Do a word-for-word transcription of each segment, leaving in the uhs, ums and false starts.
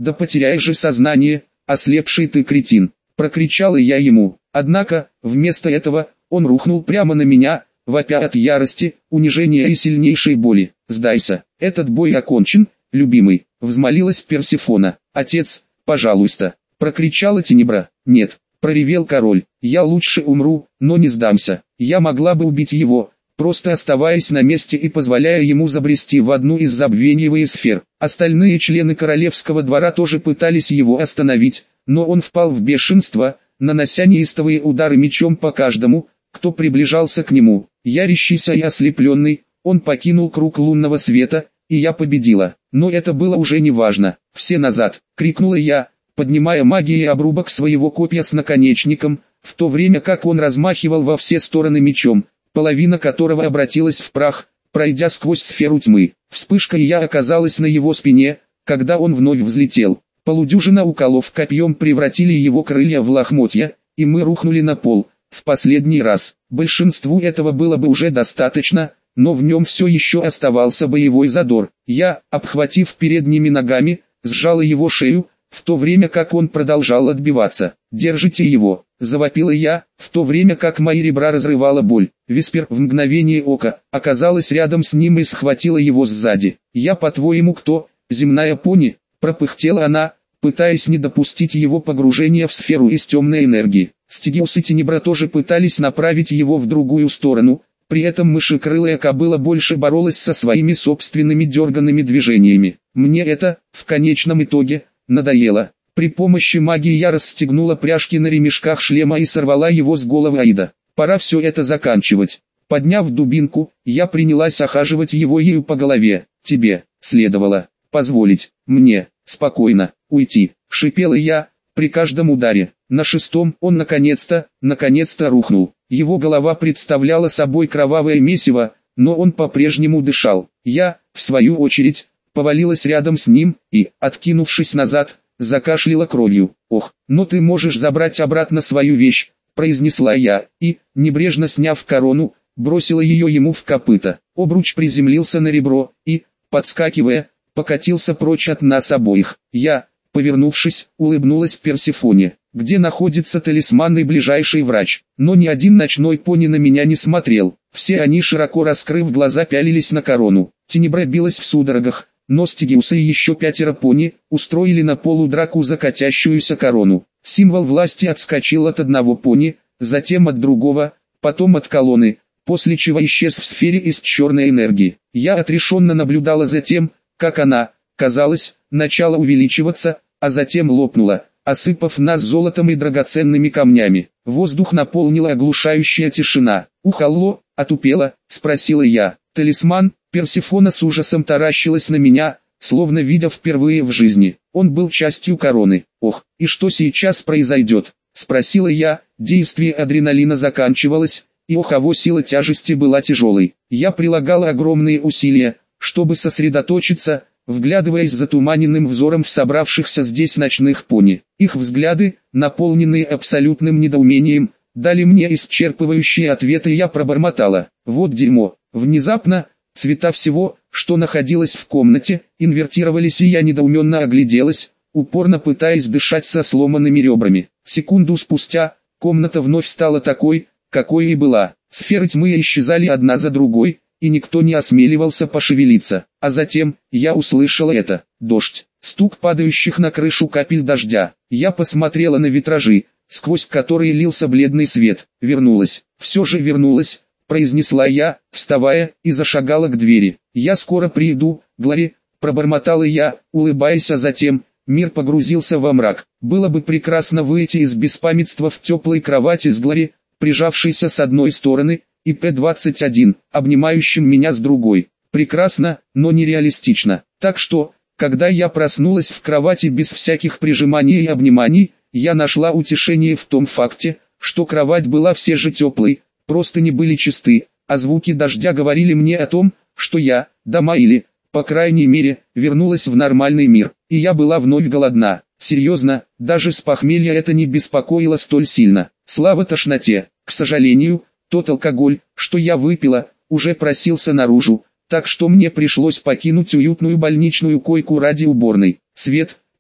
Да потеряешь же сознание, ослепший ты кретин, прокричала я ему. Однако, вместо этого, он рухнул прямо на меня, вопя от ярости, унижения и сильнейшей боли. «Сдайся, этот бой окончен, любимый», — взмолилась Персефона. «Отец, пожалуйста», — прокричала Тенебра. «Нет», — проревел король, — «я лучше умру, но не сдамся. Я могла бы убить его, просто оставаясь на месте и позволяя ему забрести в одну из забвеньевых сфер. Остальные члены королевского двора тоже пытались его остановить, но он впал в бешенство, нанося неистовые удары мечом по каждому, кто приближался к нему. Ярящийся и ослепленный, он покинул круг лунного света, и я победила. Но это было уже не важно. «Все назад!» — крикнула я, поднимая магией обрубок своего копья с наконечником, в то время как он размахивал во все стороны мечом, половина которого обратилась в прах, пройдя сквозь сферу тьмы. Вспышка, и я оказалась на его спине, когда он вновь взлетел. Полудюжина уколов копьем превратили его крылья в лохмотья, и мы рухнули на пол. В последний раз. Большинству этого было бы уже достаточно, но в нем все еще оставался боевой задор. Я, обхватив передними ногами, сжала его шею, в то время как он продолжал отбиваться. «Держите его!» – завопила я, в то время как мои ребра разрывала боль. Виспер в мгновение ока оказалась рядом с ним и схватила его сзади. «Я, по-твоему, кто, земная пони?» – пропыхтела она, пытаясь не допустить его погружения в сферу из темной энергии. Стигиус и Тенебра тоже пытались направить его в другую сторону, при этом мышекрылая кобыла больше боролась со своими собственными дерганными движениями. Мне это, в конечном итоге, надоело. При помощи магии я расстегнула пряжки на ремешках шлема и сорвала его с головы Аида. Пора все это заканчивать. Подняв дубинку, я принялась охаживать его ею по голове. «Тебе следовало позволить мне спокойно уйти», — шипела я при каждом ударе. На шестом он наконец-то, наконец-то рухнул. Его голова представляла собой кровавое месиво, но он по-прежнему дышал. Я, в свою очередь, повалилась рядом с ним и, откинувшись назад, закашляла кровью. «Ох, но ты можешь забрать обратно свою вещь», — произнесла я, и, небрежно сняв корону, бросила ее ему в копыто. Обруч приземлился на ребро и, подскакивая, покатился прочь от нас обоих. Я, повернувшись, улыбнулась Персефоне. «Где находится талисман и ближайший врач?» Но ни один ночной пони на меня не смотрел. Все они, широко раскрыв глаза, пялились на корону. Тенебра билась в судорогах, но Стигиус и еще пятеро пони устроили на полу драку за катящуюся корону. Символ власти отскочил от одного пони, затем от другого, потом от колонны, после чего исчез в сфере из черной энергии. Я отрешенно наблюдала за тем, как она, казалось, начала увеличиваться, а затем лопнула, осыпав нас золотом и драгоценными камнями. Воздух наполнила оглушающая тишина. «Ухалло, отупела?» — спросила я. «Талисман?» Персефона с ужасом таращилась на меня, словно видя впервые в жизни. Он был частью короны. «Ох, и что сейчас произойдет?» — спросила я. Действие адреналина заканчивалось, и охово сила тяжести была тяжелой. Я прилагала огромные усилия, чтобы сосредоточиться, вглядываясь затуманенным взором в собравшихся здесь ночных пони. Их взгляды, наполненные абсолютным недоумением, дали мне исчерпывающие ответы, и я пробормотала: «Вот дерьмо». Внезапно, цвета всего, что находилось в комнате, инвертировались, и я недоуменно огляделась, упорно пытаясь дышать со сломанными ребрами. Секунду спустя, комната вновь стала такой, какой и была. Сферы тьмы исчезали одна за другой, и никто не осмеливался пошевелиться. А затем, я услышала это: дождь, стук падающих на крышу капель дождя. Я посмотрела на витражи, сквозь которые лился бледный свет. «Вернулась, все же вернулась», — произнесла я, вставая, и зашагала к двери. «Я скоро приду, Глори», — пробормотала я, улыбаясь, а затем мир погрузился во мрак. Было бы прекрасно выйти из беспамятства в теплой кровати с Глори, прижавшейся с одной стороны, и П двадцать один, обнимающим меня с другой. Прекрасно, но нереалистично. Так что, когда я проснулась в кровати без всяких прижиманий и обниманий, я нашла утешение в том факте, что кровать была все же теплой, простыни были чисты, а звуки дождя говорили мне о том, что я, дома или, по крайней мере, вернулась в нормальный мир. И я была вновь голодна. Серьезно, даже с похмелья это не беспокоило столь сильно. Слава тошноте. К сожалению, тот алкоголь, что я выпила, уже просился наружу, так что мне пришлось покинуть уютную больничную койку ради уборной. Свет,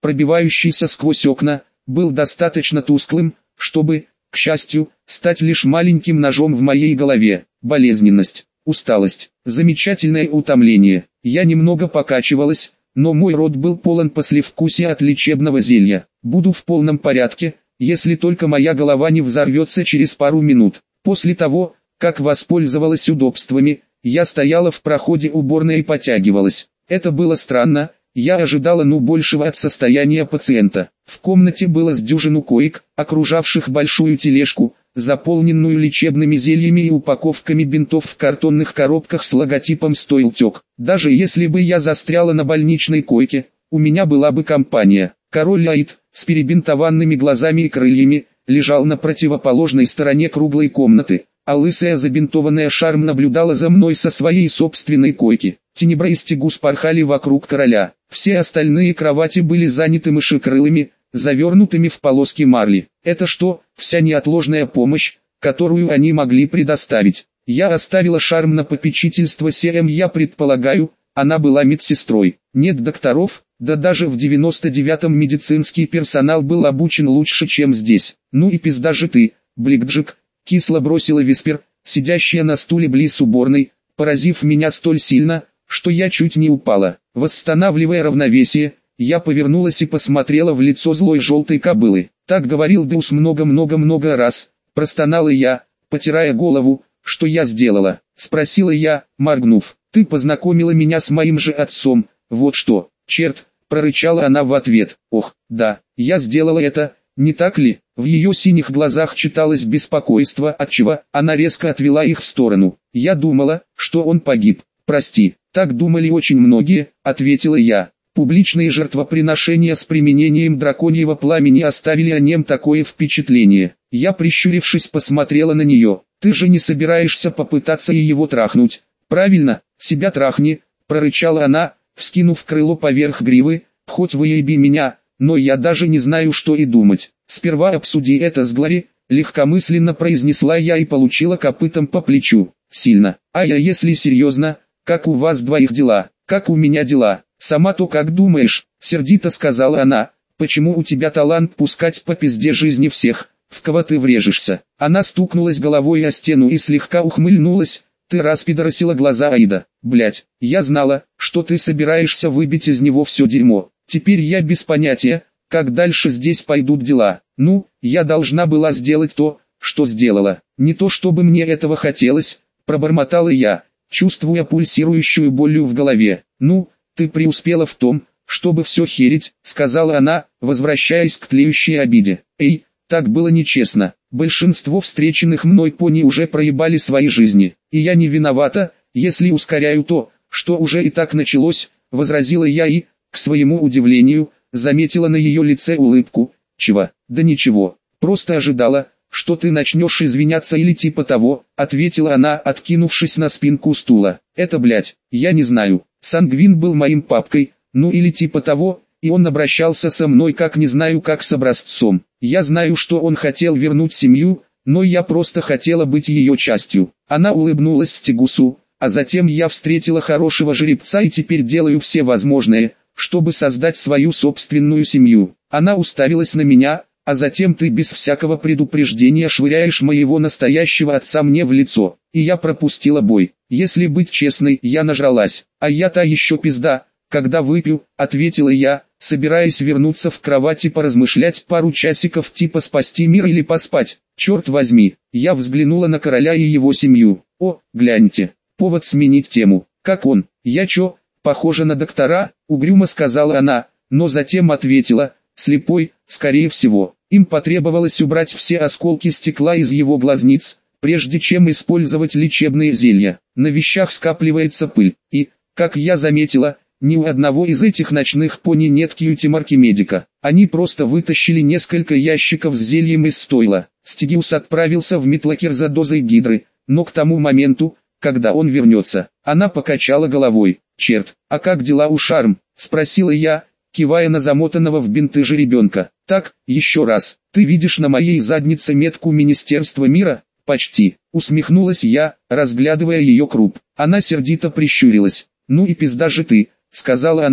пробивающийся сквозь окна, был достаточно тусклым, чтобы, к счастью, стать лишь маленьким ножом в моей голове. Болезненность, усталость, замечательное утомление. Я немного покачивалась, но мой рот был полон послевкусия от лечебного зелья. Буду в полном порядке, если только моя голова не взорвется через пару минут. После того, как воспользовалась удобствами, я стояла в проходе уборной и потягивалась. Это было странно, я ожидала ну большего от состояния пациента. В комнате было с дюжину коек, окружавших большую тележку, заполненную лечебными зельями и упаковками бинтов в картонных коробках с логотипом «Стоилтек». Даже если бы я застряла на больничной койке, у меня была бы компания. Король Аид, с перебинтованными глазами и крыльями, лежал на противоположной стороне круглой комнаты, а лысая забинтованная Шарм наблюдала за мной со своей собственной койки. Тенебра и Стегус порхали вокруг короля. Все остальные кровати были заняты мышекрылыми, завернутыми в полоски марли. Это что, вся неотложная помощь, которую они могли предоставить? Я оставила Шарм на попечительство Сем, я предполагаю, она была медсестрой. Нет докторов, да даже в девяносто девятом медицинский персонал был обучен лучше, чем здесь. Ну и пизда же ты, Бликджик, кисло бросила Виспер, сидящая на стуле близ уборной, поразив меня столь сильно, что я чуть не упала. Восстанавливая равновесие, я повернулась и посмотрела в лицо злой желтой кобылы. Так говорил Деус много-много-много раз, простонала я, потирая голову. Что я сделала? Спросила я, моргнув. Ты познакомила меня с моим же отцом, вот что. Черт, прорычала она в ответ. Ох, да, я сделала это, не так ли? В ее синих глазах читалось беспокойство, отчего она резко отвела их в сторону. Я думала, что он погиб. Прости, так думали очень многие, ответила я. Публичные жертвоприношения с применением драконьего пламени оставили о нем такое впечатление. Я, прищурившись, посмотрела на нее. Ты же не собираешься попытаться и его трахнуть, правильно? Себя трахни, прорычала она, вскинув крыло поверх гривы. Хоть выеби меня, но я даже не знаю, что и думать. Сперва обсуди это с Глори, легкомысленно произнесла я и получила копытом по плечу. Сильно. А я, если серьезно, как у вас двоих дела? Как у меня дела? Сама-то как думаешь? Сердито сказала она. Почему у тебя талант пускать по пизде жизни всех, в кого ты врежешься? Она стукнулась головой о стену и слегка ухмыльнулась. Ты распидоросила глаза Аида. Блять, я знала, что ты собираешься выбить из него все дерьмо. Теперь я без понятия, как дальше здесь пойдут дела. Ну, я должна была сделать то, что сделала. Не то чтобы мне этого хотелось, пробормотала я, чувствуя пульсирующую болью в голове. Ну, ты преуспела в том, чтобы все херить, сказала она, возвращаясь к тлеющей обиде. Эй, так было нечестно. Большинство встреченных мной пони уже проебали свои жизни, и я не виновата, если ускоряю то, что уже и так началось, возразила я и, к своему удивлению, заметила на ее лице улыбку. Чего? Да ничего, просто ожидала, что ты начнешь извиняться или типа того, ответила она, откинувшись на спинку стула. Это, блять, я не знаю. Сангвин был моим папкой, ну или типа того, и он обращался со мной как не знаю как с образцом. Я знаю, что он хотел вернуть семью, но я просто хотела быть ее частью. Она улыбнулась Стегусу, а затем я встретила хорошего жеребца и теперь делаю все возможное, чтобы создать свою собственную семью. Она уставилась на меня, а затем ты без всякого предупреждения швыряешь моего настоящего отца мне в лицо. И я пропустила бой. Если быть честной, я нажралась, а я та еще пизда, когда выпью, ответила я, собираясь вернуться в кровать и поразмышлять пару часиков типа спасти мир или поспать. Черт возьми, я взглянула на короля и его семью. О, гляньте, повод сменить тему. Как он? Я чё, похожа на доктора? Угрюмо сказала она, но затем ответила, слепой, скорее всего. Им потребовалось убрать все осколки стекла из его глазниц, прежде чем использовать лечебные зелья. На вещах скапливается пыль, и, как я заметила, ни у одного из этих ночных пони нет кьюти-марки медика. Они просто вытащили несколько ящиков с зельем из стойла. Стегиус отправился в Метлокер за дозой гидры, но к тому моменту, когда он вернется, она покачала головой. «Черт, а как дела у Шарм?» – спросила я, кивая на замотанного в бинты жеребенка. «Так, еще раз, ты видишь на моей заднице метку Министерства мира?» «Почти», – усмехнулась я, разглядывая ее круп. Она сердито прищурилась. «Ну и пизда же ты», — сказала она,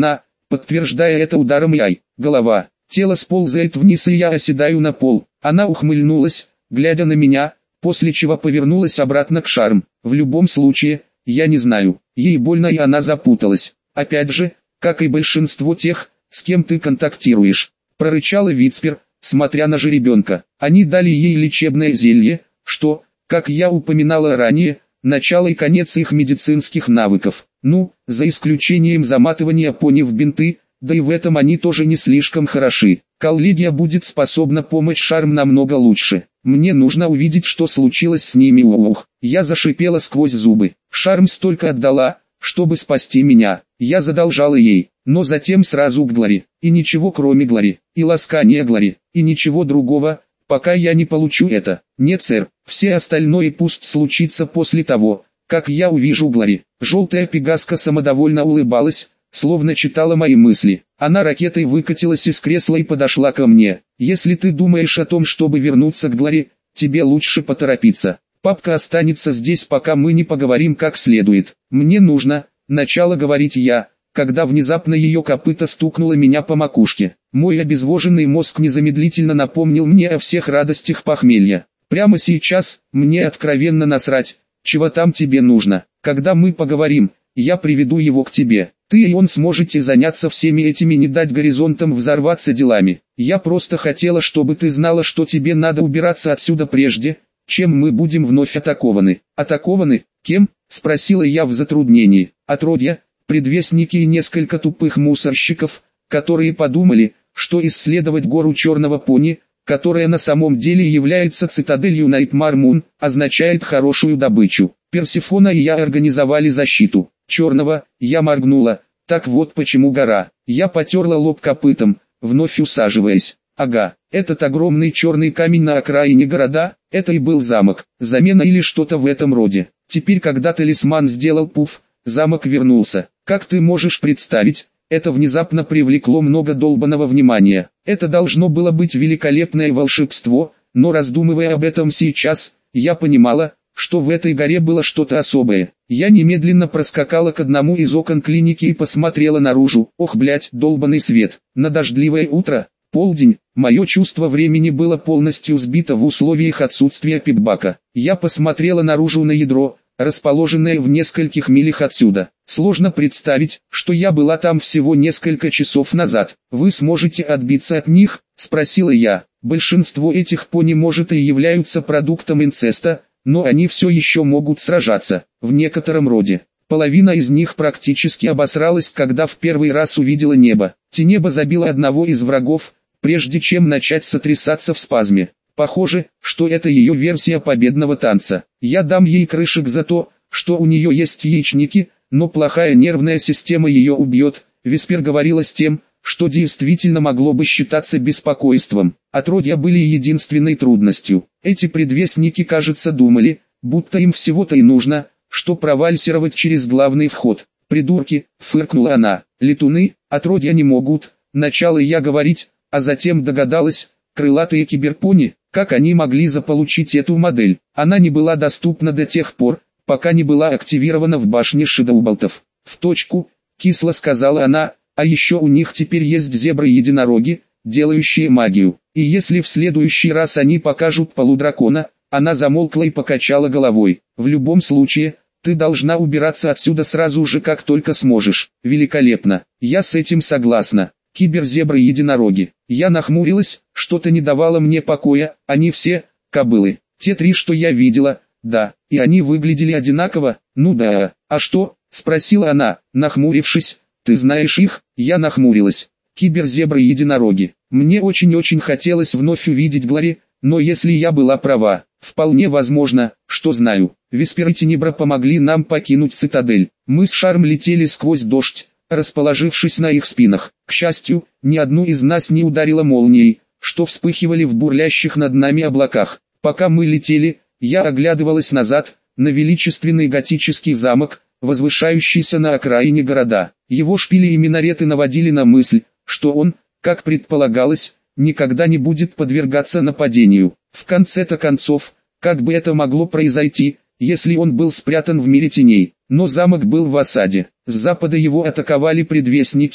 подтверждая это ударом яй. Голова, тело сползает вниз и я оседаю на пол. Она ухмыльнулась, глядя на меня, после чего повернулась обратно к Шарм. В любом случае, я не знаю, ей больно и она запуталась. Опять же, как и большинство тех, с кем ты контактируешь, прорычала Вицпер, смотря на жеребенка. Они дали ей лечебное зелье, что, как я упоминала ранее, начало и конец их медицинских навыков. Ну, за исключением заматывания пони в бинты, да и в этом они тоже не слишком хороши. Коллегия будет способна помочь Шарм намного лучше. Мне нужно увидеть, что случилось с ними. Ух, я зашипела сквозь зубы. Шарм столько отдала, чтобы спасти меня. Я задолжала ей, но затем сразу к Глори. И ничего кроме Глори, и ласкания Глори, и ничего другого, пока я не получу это. Нет, сэр, все остальное пусть случится после того, как я увижу Глори. Желтая пегаска самодовольно улыбалась, словно читала мои мысли. Она ракетой выкатилась из кресла и подошла ко мне. Если ты думаешь о том, чтобы вернуться к Глори, тебе лучше поторопиться. Папка останется здесь, пока мы не поговорим как следует. Мне нужно, начала говорить я, когда внезапно ее копыто стукнуло меня по макушке. Мой обезвоженный мозг незамедлительно напомнил мне о всех радостях похмелья. Прямо сейчас, мне откровенно насрать, чего там тебе нужно. Когда мы поговорим, я приведу его к тебе. Ты и он сможете заняться всеми этими, не дать горизонтам взорваться делами. Я просто хотела, чтобы ты знала, что тебе надо убираться отсюда прежде, чем мы будем вновь атакованы. Атакованы? Кем? Спросила я в затруднении. Отродья, предвестники и несколько тупых мусорщиков, которые подумали, что исследовать гору Черного Пони, которая на самом деле является цитаделью Найтмар Мун, означает хорошую добычу. Персефона и я организовали защиту. Черного, я моргнула. Так вот почему гора. Я потерла лоб копытом, вновь усаживаясь. Ага, этот огромный черный камень на окраине города, это и был замок. Замена или что-то в этом роде. Теперь, когда талисман сделал пуф, замок вернулся. Как ты можешь представить, это внезапно привлекло много долбанного внимания. Это должно было быть великолепное волшебство, но раздумывая об этом сейчас, я понимала, что в этой горе было что-то особое. Я немедленно проскакала к одному из окон клиники и посмотрела наружу. Ох, блять, долбаный свет. На дождливое утро, полдень, мое чувство времени было полностью сбито в условиях отсутствия пикбака. Я посмотрела наружу на ядро, расположенное в нескольких милях отсюда. Сложно представить, что я была там всего несколько часов назад. Вы сможете отбиться от них? Спросила я. Большинство этих пони может и являются продуктом инцеста, но они все еще могут сражаться, в некотором роде. Половина из них практически обосралась, когда в первый раз увидела небо. Тенеба забила одного из врагов, прежде чем начать сотрясаться в спазме. Похоже, что это ее версия победного танца. Я дам ей крышек за то, что у нее есть яичники, но плохая нервная система ее убьет. Виспер говорила с тем, что действительно могло бы считаться беспокойством. Отродья были единственной трудностью. Эти предвестники, кажется, думали, будто им всего-то и нужно, что провальсировать через главный вход. «Придурки», — фыркнула она, — «летуны, отродья не могут», начала я говорить, а затем догадалась, крылатые киберпони, как они могли заполучить эту модель. Она не была доступна до тех пор, пока не была активирована в башне Шэдоуболтов. «В точку», — кисло сказала она, — «а еще у них теперь есть зебры-единороги, делающие магию. И если в следующий раз они покажут полудракона», она замолкла и покачала головой. «В любом случае, ты должна убираться отсюда сразу же, как только сможешь». «Великолепно, я с этим согласна. Киберзебры-единороги». Я нахмурилась, что-то не давало мне покоя, они все, кобылы. Те три, что я видела, да, и они выглядели одинаково. «Ну да, а что?» — спросила она, нахмурившись. «Ты знаешь их?» Я нахмурилась. Киберзебры-единороги. Мне очень-очень хотелось вновь увидеть Глори, но если я была права, вполне возможно, что знаю. Виспер и Тенебра помогли нам покинуть цитадель. Мы с Шарм летели сквозь дождь, расположившись на их спинах. К счастью, ни одну из нас не ударило молнией, что вспыхивали в бурлящих над нами облаках. Пока мы летели, я оглядывалась назад, на величественный готический замок, возвышающийся на окраине города. Его шпили и минареты наводили на мысль, что он, как предполагалось, никогда не будет подвергаться нападению. В конце-то концов, как бы это могло произойти, если он был спрятан в мире теней? Но замок был в осаде. С запада его атаковали предвестники,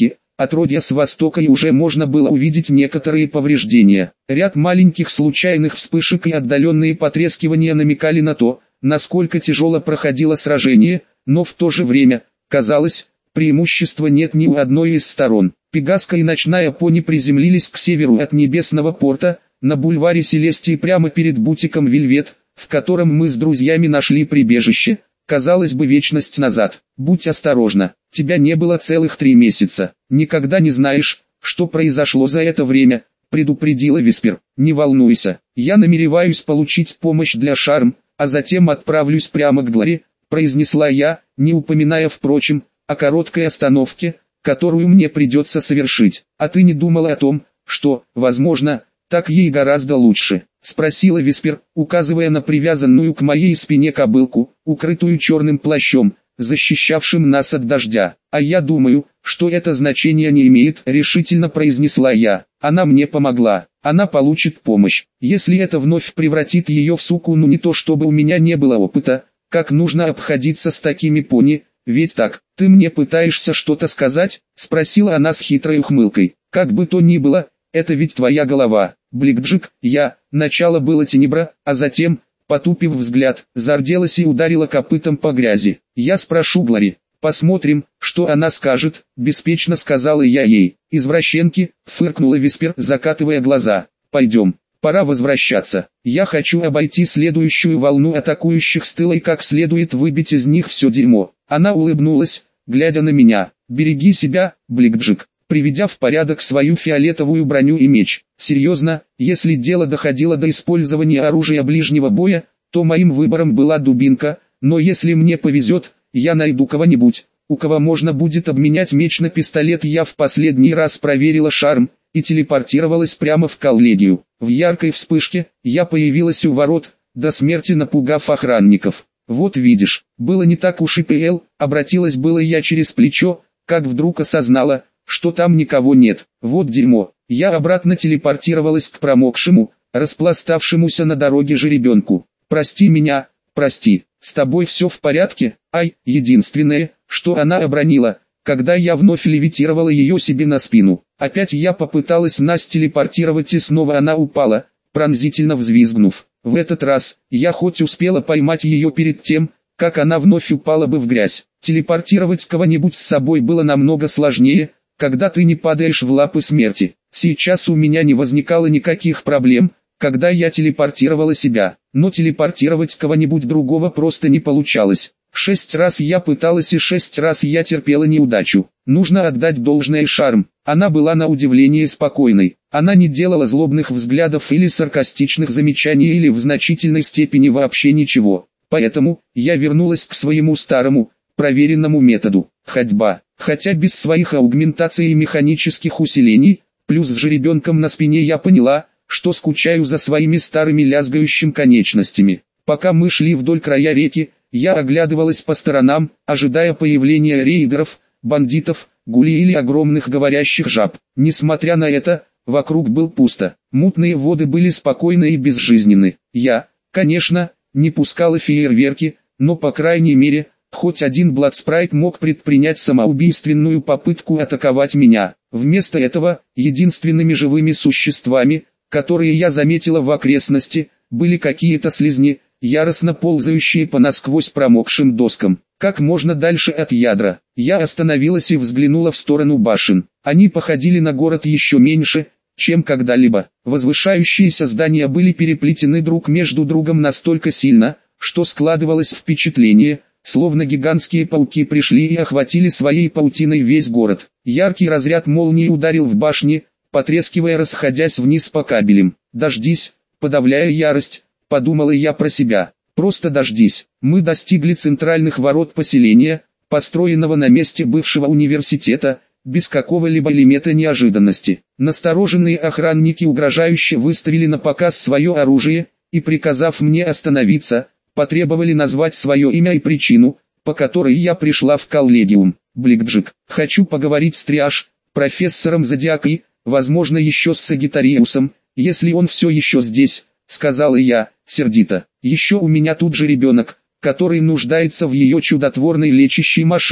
отродья с востока, и уже можно было увидеть некоторые повреждения. Ряд маленьких случайных вспышек и отдаленные потрескивания намекали на то, насколько тяжело проходило сражение, но в то же время, казалось, преимущества нет ни у одной из сторон. Пегаска и ночная пони приземлились к северу от Небесного порта, на бульваре Селестии прямо перед бутиком Вельвет, в котором мы с друзьями нашли прибежище, казалось бы, вечность назад. Будь осторожна, тебя не было целых три месяца. Никогда не знаешь, что произошло за это время, предупредила Виспер. Не волнуйся, я намереваюсь получить помощь для Шарм, а затем отправлюсь прямо к Глори, произнесла я, не упоминая, впрочем, о короткой остановке, которую мне придется совершить. А ты не думала о том, что, возможно, так ей гораздо лучше? Спросила Виспер, указывая на привязанную к моей спине кобылку, укрытую черным плащом, защищавшим нас от дождя. А я думаю, что это значение не имеет, решительно произнесла я. Она мне помогла, она получит помощь. Если это вновь превратит ее в суку, ну не то чтобы у меня не было опыта, как нужно обходиться с такими пони, ведь так, ты мне пытаешься что-то сказать? Спросила она с хитрой ухмылкой. Как бы то ни было, это ведь твоя голова. Бликджик, я, начало было Тенебра, а затем, потупив взгляд, зарделась и ударила копытом по грязи. Я спрошу Глори, посмотрим, что она скажет, беспечно сказала я ей. Извращенки, фыркнула Виспер, закатывая глаза. Пойдем, пора возвращаться. Я хочу обойти следующую волну атакующих с тыла и как следует выбить из них все дерьмо. Она улыбнулась, глядя на меня. Береги себя, Бликджик. Приведя в порядок свою фиолетовую броню и меч. Серьезно, если дело доходило до использования оружия ближнего боя, то моим выбором была дубинка, но если мне повезет, я найду кого-нибудь, у кого можно будет обменять меч на пистолет. Я в последний раз проверила Шарм и телепортировалась прямо в коллегию. В яркой вспышке я появилась у ворот, до смерти напугав охранников. Вот видишь, было не так уж и пл, обратилась было я через плечо, как вдруг осознала, что там никого нет. Вот дерьмо. Я обратно телепортировалась к промокшему, распластавшемуся на дороге жеребенку. Прости меня, прости, с тобой все в порядке? Ай, единственное, что она обронила, когда я вновь левитировала ее себе на спину. Опять я попыталась нас телепортировать, и снова она упала, пронзительно взвизгнув. В этот раз, я хоть успела поймать ее перед тем, как она вновь упала бы в грязь. Телепортировать кого-нибудь с собой было намного сложнее, когда ты не падаешь в лапы смерти. Сейчас у меня не возникало никаких проблем, когда я телепортировала себя, но телепортировать кого-нибудь другого просто не получалось. Шесть раз я пыталась и шесть раз я терпела неудачу. Нужно отдать должное Шарм, она была на удивление спокойной. Она не делала злобных взглядов или саркастичных замечаний или в значительной степени вообще ничего. Поэтому, я вернулась к своему старому, проверенному методу – ходьба. Хотя без своих аугментаций и механических усилений, плюс с жеребенком на спине, я поняла, что скучаю за своими старыми лязгающими конечностями. Пока мы шли вдоль края реки, я оглядывалась по сторонам, ожидая появления рейдеров, бандитов, гулей или огромных говорящих жаб. Несмотря на это, вокруг было пусто. Мутные воды были спокойны и безжизненны. Я, конечно, не пускала фейерверки, но по крайней мере, хоть один Бладспрайт мог предпринять самоубийственную попытку атаковать меня. Вместо этого, единственными живыми существами, которые я заметила в окрестности, были какие-то слизни, яростно ползающие по насквозь промокшим доскам. Как можно дальше от ядра, я остановилась и взглянула в сторону башен. Они походили на город еще меньше, чем когда-либо. Возвышающиеся здания были переплетены друг между другом настолько сильно, что складывалось впечатление, словно гигантские пауки пришли и охватили своей паутиной весь город. Яркий разряд молнии ударил в башни, потрескивая, расходясь вниз по кабелям. «Дождись», подавляя ярость, подумала я про себя. «Просто дождись». Мы достигли центральных ворот поселения, построенного на месте бывшего университета, без какого-либо элемента неожиданности. Настороженные охранники угрожающе выставили на показ свое оружие, и, приказав мне остановиться, потребовали назвать свое имя и причину, по которой я пришла в коллегиум. Бликджик, хочу поговорить с Триаш, профессором Зодиак и, возможно, еще с Сагитариусом, если он все еще здесь, сказала я, сердито. Еще у меня тут же ребенок, который нуждается в ее чудотворной лечащей машине.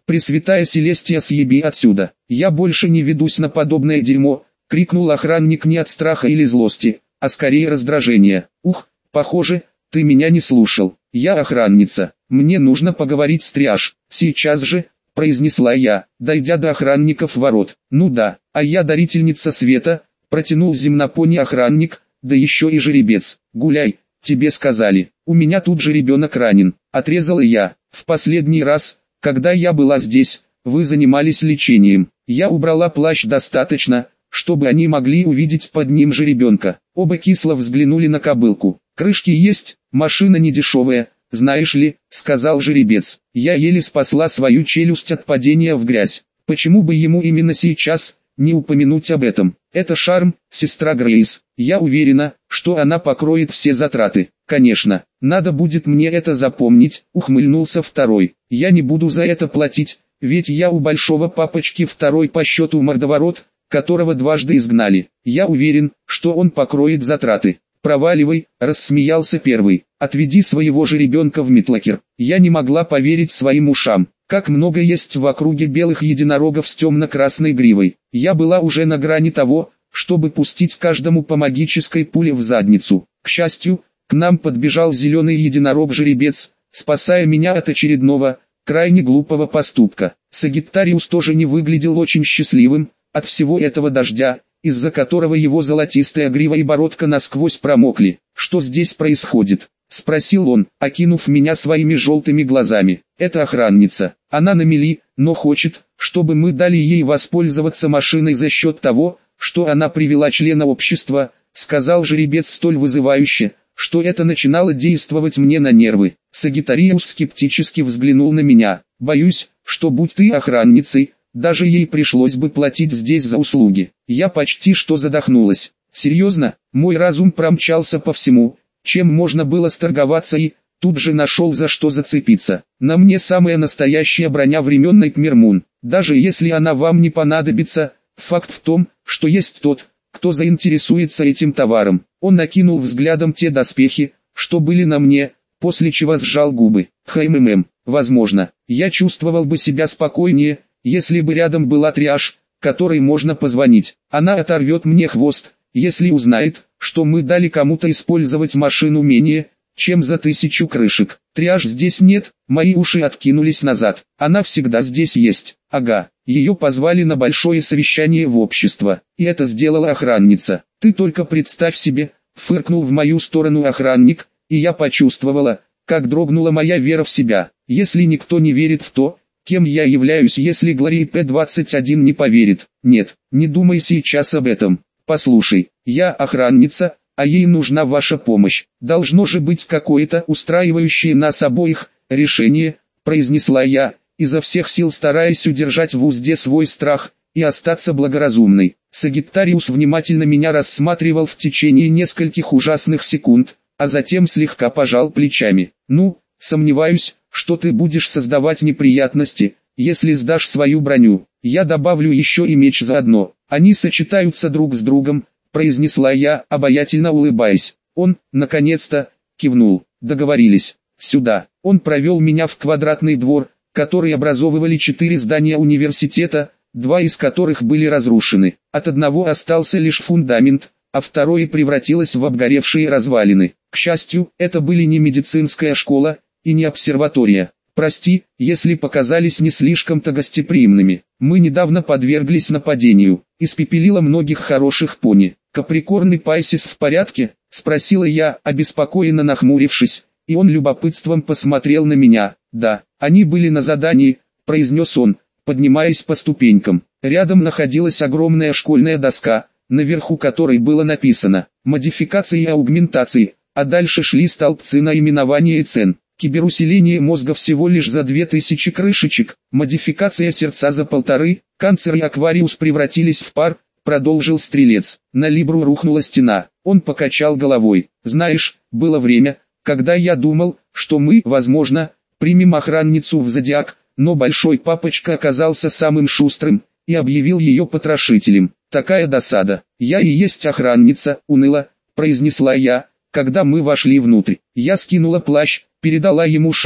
Пресвятая Селестия, съеби отсюда. Я больше не ведусь на подобное дерьмо, крикнул охранник не от страха или злости, а скорее раздражения. Ух, похоже, ты меня не слушал. Я охранница. Мне нужно поговорить с Триаш. Сейчас же, произнесла я, дойдя до охранников ворот. Ну да, а я дарительница света, протянул земнопони охранник, да еще и жеребец. Гуляй, тебе сказали. У меня тут же ребенок ранен. Отрезала я. В последний раз, когда я была здесь, вы занимались лечением. Я убрала плащ достаточно, чтобы они могли увидеть под ним же ребенка. Оба кисло взглянули на кобылку. Крышки есть, машина не дешевая, знаешь ли, сказал жеребец. Я еле спасла свою челюсть от падения в грязь. Почему бы ему именно сейчас не упомянуть об этом? Это шарм, сестра Грейс. Я уверена, что она покроет все затраты. Конечно, надо будет мне это запомнить, ухмыльнулся второй. Я не буду за это платить, ведь я у большого папочки второй по счету мордоворот, которого дважды изгнали. Я уверен, что он покроет затраты. Проваливай, рассмеялся первый. Отведи своего же ребенка в Метлокер. Я не могла поверить своим ушам. Как много есть в округе белых единорогов с темно-красной гривой. Я была уже на грани того, чтобы пустить каждому по магической пуле в задницу. К счастью, к нам подбежал зеленый единорог-жеребец, спасая меня от очередного, крайне глупого поступка. Сагиттариус тоже не выглядел очень счастливым от всего этого дождя, из-за которого его золотистая грива и бородка насквозь промокли. «Что здесь происходит?» — спросил он, окинув меня своими желтыми глазами. «Это охранница. Она на мели, но хочет, чтобы мы дали ей воспользоваться машиной за счет того, что она привела члена общества», — сказал жеребец столь вызывающе, что это начинало действовать мне на нервы. Сагиттариус скептически взглянул на меня. «Боюсь, что будь ты охранницей, даже ей пришлось бы платить здесь за услуги». Я почти что задохнулась. Серьезно, мой разум промчался по всему, чем можно было сторговаться, и тут же нашел за что зацепиться. На мне самая настоящая броня времен Найтмер-Мун. Даже если она вам не понадобится, факт в том, что есть тот, кто заинтересуется этим товаром. Он накинул взглядом те доспехи, что были на мне, после чего сжал губы. Хмм, возможно, я чувствовал бы себя спокойнее, если бы рядом была Триаш, которой можно позвонить. Она оторвет мне хвост, если узнает, что мы дали кому-то использовать машину менее, чем за тысячу крышек. Триаш здесь нет, мои уши откинулись назад. Она всегда здесь есть. Ага, ее позвали на большое совещание в общество, и это сделала охранница. Ты только представь себе, фыркнул в мою сторону охранник, и я почувствовала, как дрогнула моя вера в себя. Если никто не верит в то, кем я являюсь, если Глория П двадцать один не поверит, нет, не думай сейчас об этом. Послушай, я охранница, а ей нужна ваша помощь. Должно же быть какое-то устраивающее нас обоих решение, произнесла я, изо всех сил стараясь удержать в узде свой страх и остаться благоразумной. Сагиттариус внимательно меня рассматривал в течение нескольких ужасных секунд, а затем слегка пожал плечами. Ну, сомневаюсь, что ты будешь создавать неприятности, если сдашь свою броню. Я добавлю еще и меч заодно. Они сочетаются друг с другом, произнесла я, обаятельно улыбаясь. Он, наконец-то, кивнул. Договорились. Сюда. Он провел меня в квадратный двор, который образовывали четыре здания университета, два из которых были разрушены. От одного остался лишь фундамент, а второе превратилось в обгоревшие развалины. К счастью, это были не медицинская школа и не обсерватория. Прости, если показались не слишком-то гостеприимными. Мы недавно подверглись нападению, испепелило многих хороших пони. Каприкорн и Пайсис в порядке? Спросила я, обеспокоенно нахмурившись, и он любопытством посмотрел на меня. Да, они были на задании, произнес он, поднимаясь по ступенькам. Рядом находилась огромная школьная доска, наверху которой было написано «Модификации и аугментации», а дальше шли столбцы наименования и цен. Киберусиление мозга всего лишь за две тысячи крышечек, модификация сердца за полторы, Канцер и Аквариус превратились в пар, продолжил стрелец. На Либру рухнула стена, он покачал головой. Знаешь, было время, когда я думал, что мы, возможно, примем охранницу в Зодиак, но большой папочка оказался самым шустрым, и объявил ее потрошителем. Такая досада. Я и есть охранница, уныло, произнесла я, когда мы вошли внутрь. Я скинула плащ, передала ему шарм,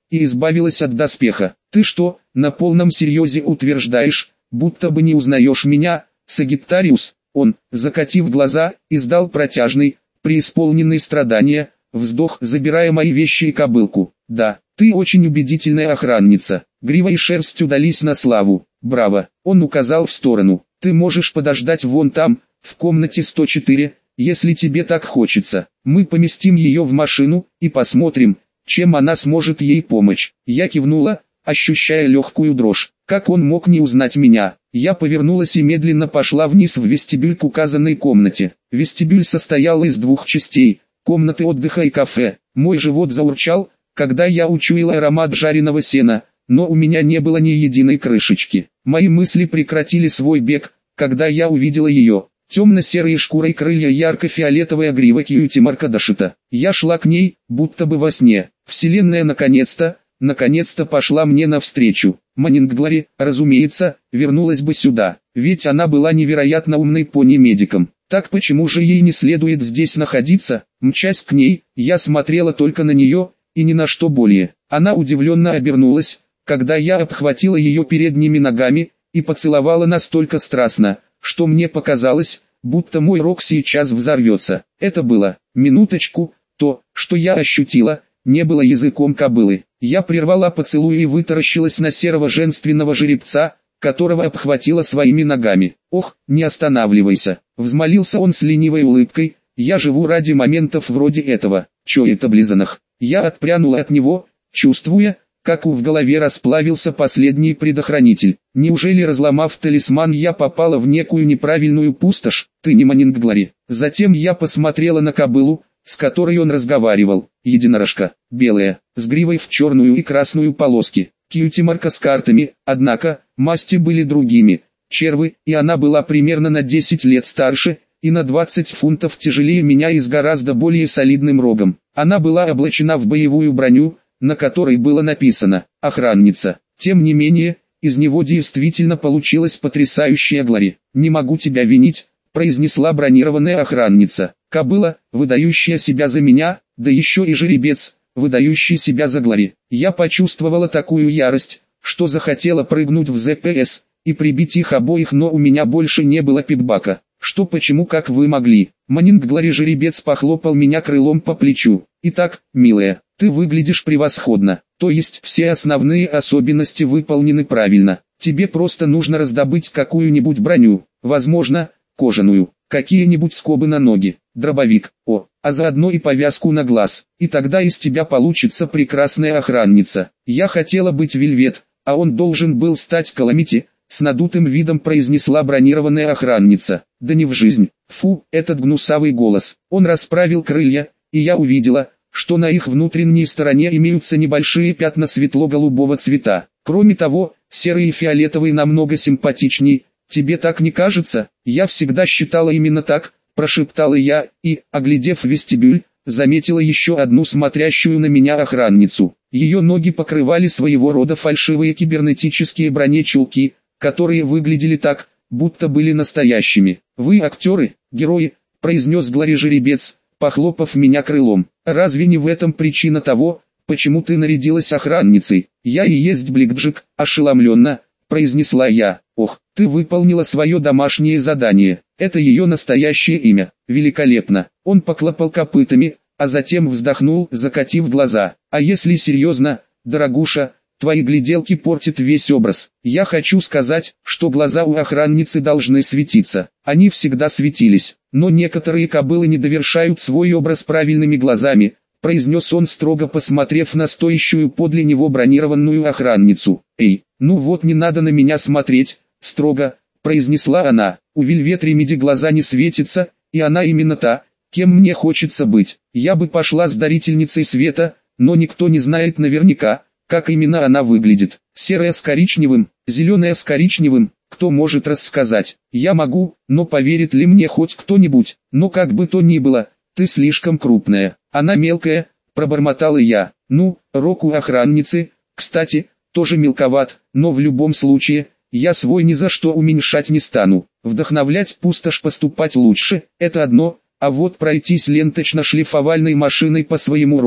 и избавилась от доспеха. Ты что, на полном серьезе утверждаешь, будто бы не узнаешь меня, Сагиттариус? Он, закатив глаза, издал протяжный, преисполненный страдания, вздох, забирая мои вещи и кобылку. Да, ты очень убедительная охранница. Грива и шерсть удались на славу. Браво. Он указал в сторону. Ты можешь подождать вон там, в комнате сто четыре, если тебе так хочется. Мы поместим ее в машину и посмотрим, чем она сможет ей помочь. Я кивнула, ощущая легкую дрожь. Как он мог не узнать меня? Я повернулась и медленно пошла вниз в вестибюль к указанной комнате. Вестибюль состоял из двух частей: комнаты отдыха и кафе. Мой живот заурчал, когда я учуяла аромат жареного сена, но у меня не было ни единой крышечки. Мои мысли прекратили свой бег, когда я увидела ее. Темно-серые шкурой крылья, ярко-фиолетовая грива Кьюти Маркадашита. Я шла к ней, будто бы во сне. Вселенная наконец-то, наконец-то пошла мне навстречу. Манинглари, разумеется, вернулась бы сюда, ведь она была невероятно умной пони-медиком. Так почему же ей не следует здесь находиться? Мчась к ней, я смотрела только на нее, и ни на что более. Она удивленно обернулась, когда я обхватила ее передними ногами, и поцеловала настолько страстно, что мне показалось, будто мой рог сейчас взорвется. Это было, минуточку, то, что я ощутила, не было языком кобылы. Я прервала поцелуй и вытаращилась на серого женственного жеребца, которого обхватила своими ногами. «Ох, не останавливайся!» — взмолился он с ленивой улыбкой. «Я живу ради моментов вроде этого. Чё это, близанах?» Я отпрянула от него, чувствуя, как в голове расплавился последний предохранитель. Неужели, разломав талисман, я попала в некую неправильную пустошь? Ты не Манинглари. Затем я посмотрела на кобылу, с которой он разговаривал. Единорожка, белая, с гривой в черную и красную полоски. Кьюти-марка с картами, однако, масти были другими. Червы, и она была примерно на десять лет старше, и на двадцать фунтов тяжелее меня и с гораздо более солидным рогом. Она была облачена в боевую броню, на которой было написано «Охранница». Тем не менее, из него действительно получилась потрясающая Глари. «Не могу тебя винить», — произнесла бронированная охранница. «Кобыла, выдающая себя за меня, да еще и жеребец, выдающий себя за Глари». Я почувствовала такую ярость, что захотела прыгнуть в зэ пэ эс и прибить их обоих, но у меня больше не было пидбака. «Что, почему, как вы могли?» Манинглари жеребец похлопал меня крылом по плечу. «Итак, милая, ты выглядишь превосходно, то есть все основные особенности выполнены правильно. Тебе просто нужно раздобыть какую-нибудь броню, возможно, кожаную, какие-нибудь скобы на ноги, дробовик, о, а заодно и повязку на глаз, и тогда из тебя получится прекрасная охранница. Я хотела быть Вельвет, а он должен был стать Каламити», — с надутым видом произнесла бронированная охранница. «Да не в жизнь». Фу, этот гнусавый голос. Он расправил крылья, и я увидела, что на их внутренней стороне имеются небольшие пятна светло-голубого цвета. Кроме того, серый и фиолетовый намного симпатичней. Тебе так не кажется? Я всегда считала именно так, прошептала я, и, оглядев вестибюль, заметила еще одну смотрящую на меня охранницу. Ее ноги покрывали своего рода фальшивые кибернетические бронечулки, которые выглядели так, будто были настоящими. «Вы актеры, герои», — произнес Глари жеребец, похлопав меня крылом. «Разве не в этом причина того, почему ты нарядилась охранницей?» «Я и есть Бликджик», — ошеломленно произнесла я. «Ох, ты выполнила свое домашнее задание. Это ее настоящее имя. Великолепно». Он поклопал копытами, а затем вздохнул, закатив глаза. «А если серьезно, дорогуша, твои гляделки портят весь образ. Я хочу сказать, что глаза у охранницы должны светиться. Они всегда светились, но некоторые кобылы не довершают свой образ правильными глазами», произнес он, строго посмотрев на стоящую подле него бронированную охранницу. «Эй, ну вот, не надо на меня смотреть», строго произнесла она. «У Вельвет Ремеди глаза не светятся, и она именно та, кем мне хочется быть. Я бы пошла с дарительницей света, но никто не знает наверняка, как именно она выглядит. Серая с коричневым, зеленая с коричневым, кто может рассказать? Я могу, но поверит ли мне хоть кто-нибудь? Но как бы то ни было, ты слишком крупная, она мелкая», пробормотала я. «Ну, рог у охранницы, кстати, тоже мелковат, но в любом случае, я свой ни за что уменьшать не стану. Вдохновлять пустошь поступать лучше, это одно, а вот пройтись ленточно-шлифовальной машиной по своему рогу,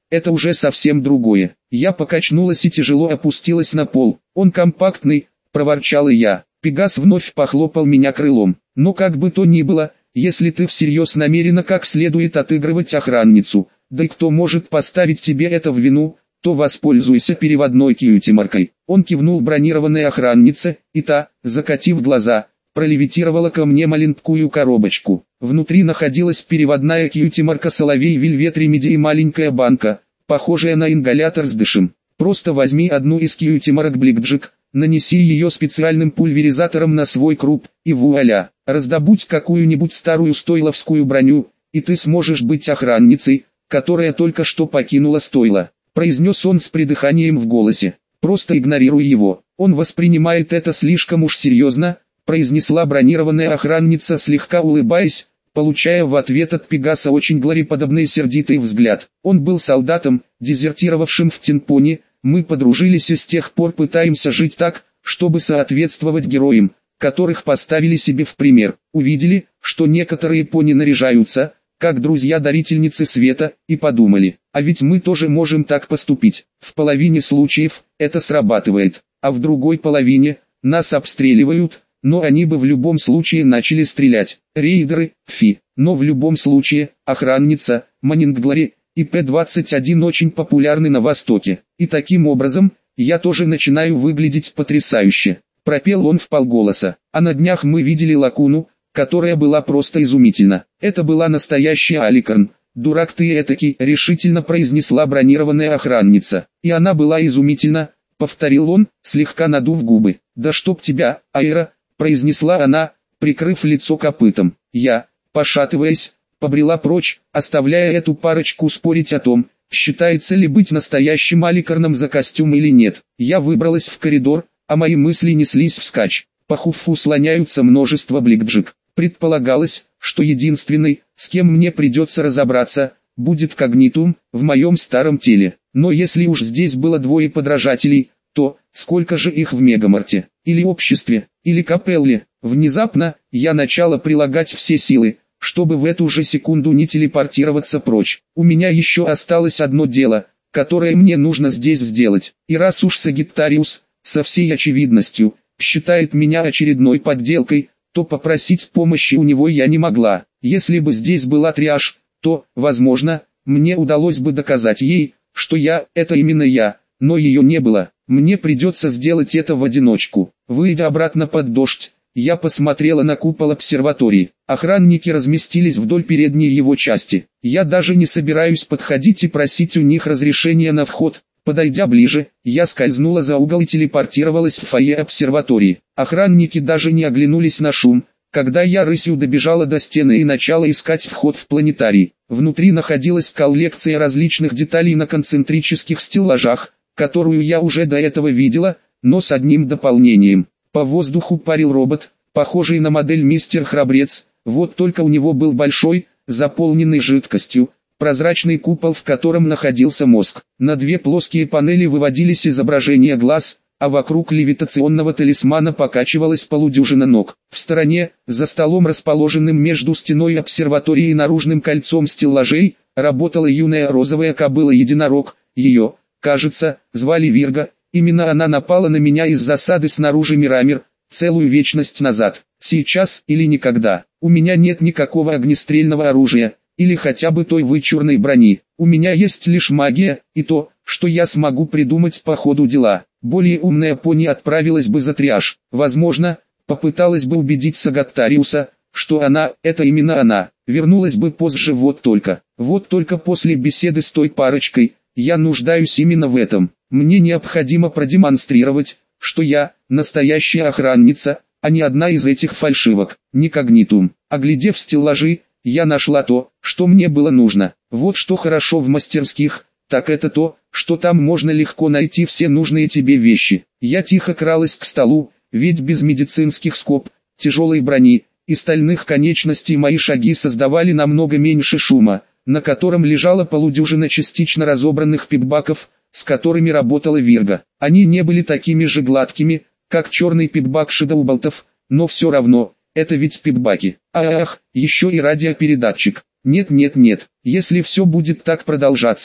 это уже совсем другое. Я покачнулась и тяжело опустилась на пол. Он компактный, проворчала я. Пегас вновь похлопал меня крылом. Но как бы то ни было, если ты всерьез намерена как следует отыгрывать охранницу, да и кто может поставить тебе это в вину, то воспользуйся переводной кьюти-маркой. Он кивнул бронированной охраннице, и та, закатив глаза, пролевитировала ко мне маленькую коробочку. Внутри находилась переводная кьюти-марка Соловей Вельвет Ремеди и маленькая банка, похожая на ингалятор с дышем. Просто возьми одну из кьюти-марок Бликджик, нанеси ее специальным пульверизатором на свой круп, и вуаля, раздобудь какую-нибудь старую стойловскую броню, и ты сможешь быть охранницей, которая только что покинула стойло. Произнес он с придыханием в голосе. Просто игнорируй его, он воспринимает это слишком уж серьезно, произнесла бронированная охранница, слегка улыбаясь, получая в ответ от Пегаса очень глориподобный сердитый взгляд. Он был солдатом, дезертировавшим в Тинпоне, мы подружились и с тех пор пытаемся жить так, чтобы соответствовать героям, которых поставили себе в пример. Увидели, что некоторые пони наряжаются, как друзья-дарительницы света, и подумали, а ведь мы тоже можем так поступить. В половине случаев это срабатывает, а в другой половине нас обстреливают, но они бы в любом случае начали стрелять. Рейдеры, фи, но в любом случае, охранница, Маннингглори и Пэ двадцать один очень популярны на Востоке. И таким образом, я тоже начинаю выглядеть потрясающе. Пропел он вполголоса. А на днях мы видели Лакуну, которая была просто изумительна. Это была настоящая Аликарн. «Дурак ты этакий», — решительно произнесла бронированная охранница. «И она была изумительна», — повторил он, слегка надув губы. «Да чтоб тебя, Айра», — произнесла она, прикрыв лицо копытом. Я, пошатываясь, побрела прочь, оставляя эту парочку спорить о том, считается ли быть настоящим Аликарном за костюм или нет. Я выбралась в коридор, а мои мысли неслись вскачь. По Хуфу слоняются множество Бликджик. Предполагалось, что единственный, с кем мне придется разобраться, будет Когнитум, в моем старом теле. Но если уж здесь было двое подражателей, то сколько же их в Мегамарте, или обществе, или Капелле? Внезапно, я начала прилагать все силы, чтобы в эту же секунду не телепортироваться прочь. У меня еще осталось одно дело, которое мне нужно здесь сделать. И раз уж Сагиттариус, со всей очевидностью, считает меня очередной подделкой, то попросить помощи у него я не могла. Если бы здесь была Триаш, то, возможно, мне удалось бы доказать ей, что я – это именно я, но ее не было. Мне придется сделать это в одиночку. Выйдя обратно под дождь, я посмотрела на купол обсерватории. Охранники разместились вдоль передней его части. Я даже не собираюсь подходить и просить у них разрешения на вход. Подойдя ближе, я скользнула за угол и телепортировалась в фойе обсерватории. Охранники даже не оглянулись на шум, когда я рысью добежала до стены и начала искать вход в планетарий. Внутри находилась коллекция различных деталей на концентрических стеллажах, которую я уже до этого видела, но с одним дополнением. По воздуху парил робот, похожий на модель Мистер Храбрец, вот только у него был большой, заполненный жидкостью, прозрачный купол, в котором находился мозг. На две плоские панели выводились изображения глаз, а вокруг левитационного талисмана покачивалась полудюжина ног. В стороне, за столом, расположенным между стеной обсерватории и наружным кольцом стеллажей, работала юная розовая кобыла-единорог. Ее, кажется, звали Вирга. Именно она напала на меня из засады снаружи Мирамир, целую вечность назад. Сейчас или никогда. У меня нет никакого огнестрельного оружия, или хотя бы той вычурной брони. У меня есть лишь магия, и то, что я смогу придумать по ходу дела. Более умная пони отправилась бы за Триаш. Возможно, попыталась бы убедить Сагаттариуса, что она, это именно она. Вернулась бы позже, вот только. Вот только после беседы с той парочкой, я нуждаюсь именно в этом. Мне необходимо продемонстрировать, что я, настоящая охранница, а не одна из этих фальшивок. Не Когнитум. Оглядев стеллажи, я нашла то, что мне было нужно. Вот что хорошо в мастерских, так это то, что там можно легко найти все нужные тебе вещи. Я тихо кралась к столу, ведь без медицинских скоб, тяжелой брони и стальных конечностей мои шаги создавали намного меньше шума, на котором лежала полудюжина частично разобранных пипбаков, с которыми работала Вирга. Они не были такими же гладкими, как черный пипбак Шэдоуболтов, но все равно, это ведь пипбаки. Ах, еще и радиопередатчик. Нет нет нет, если все будет так продолжаться,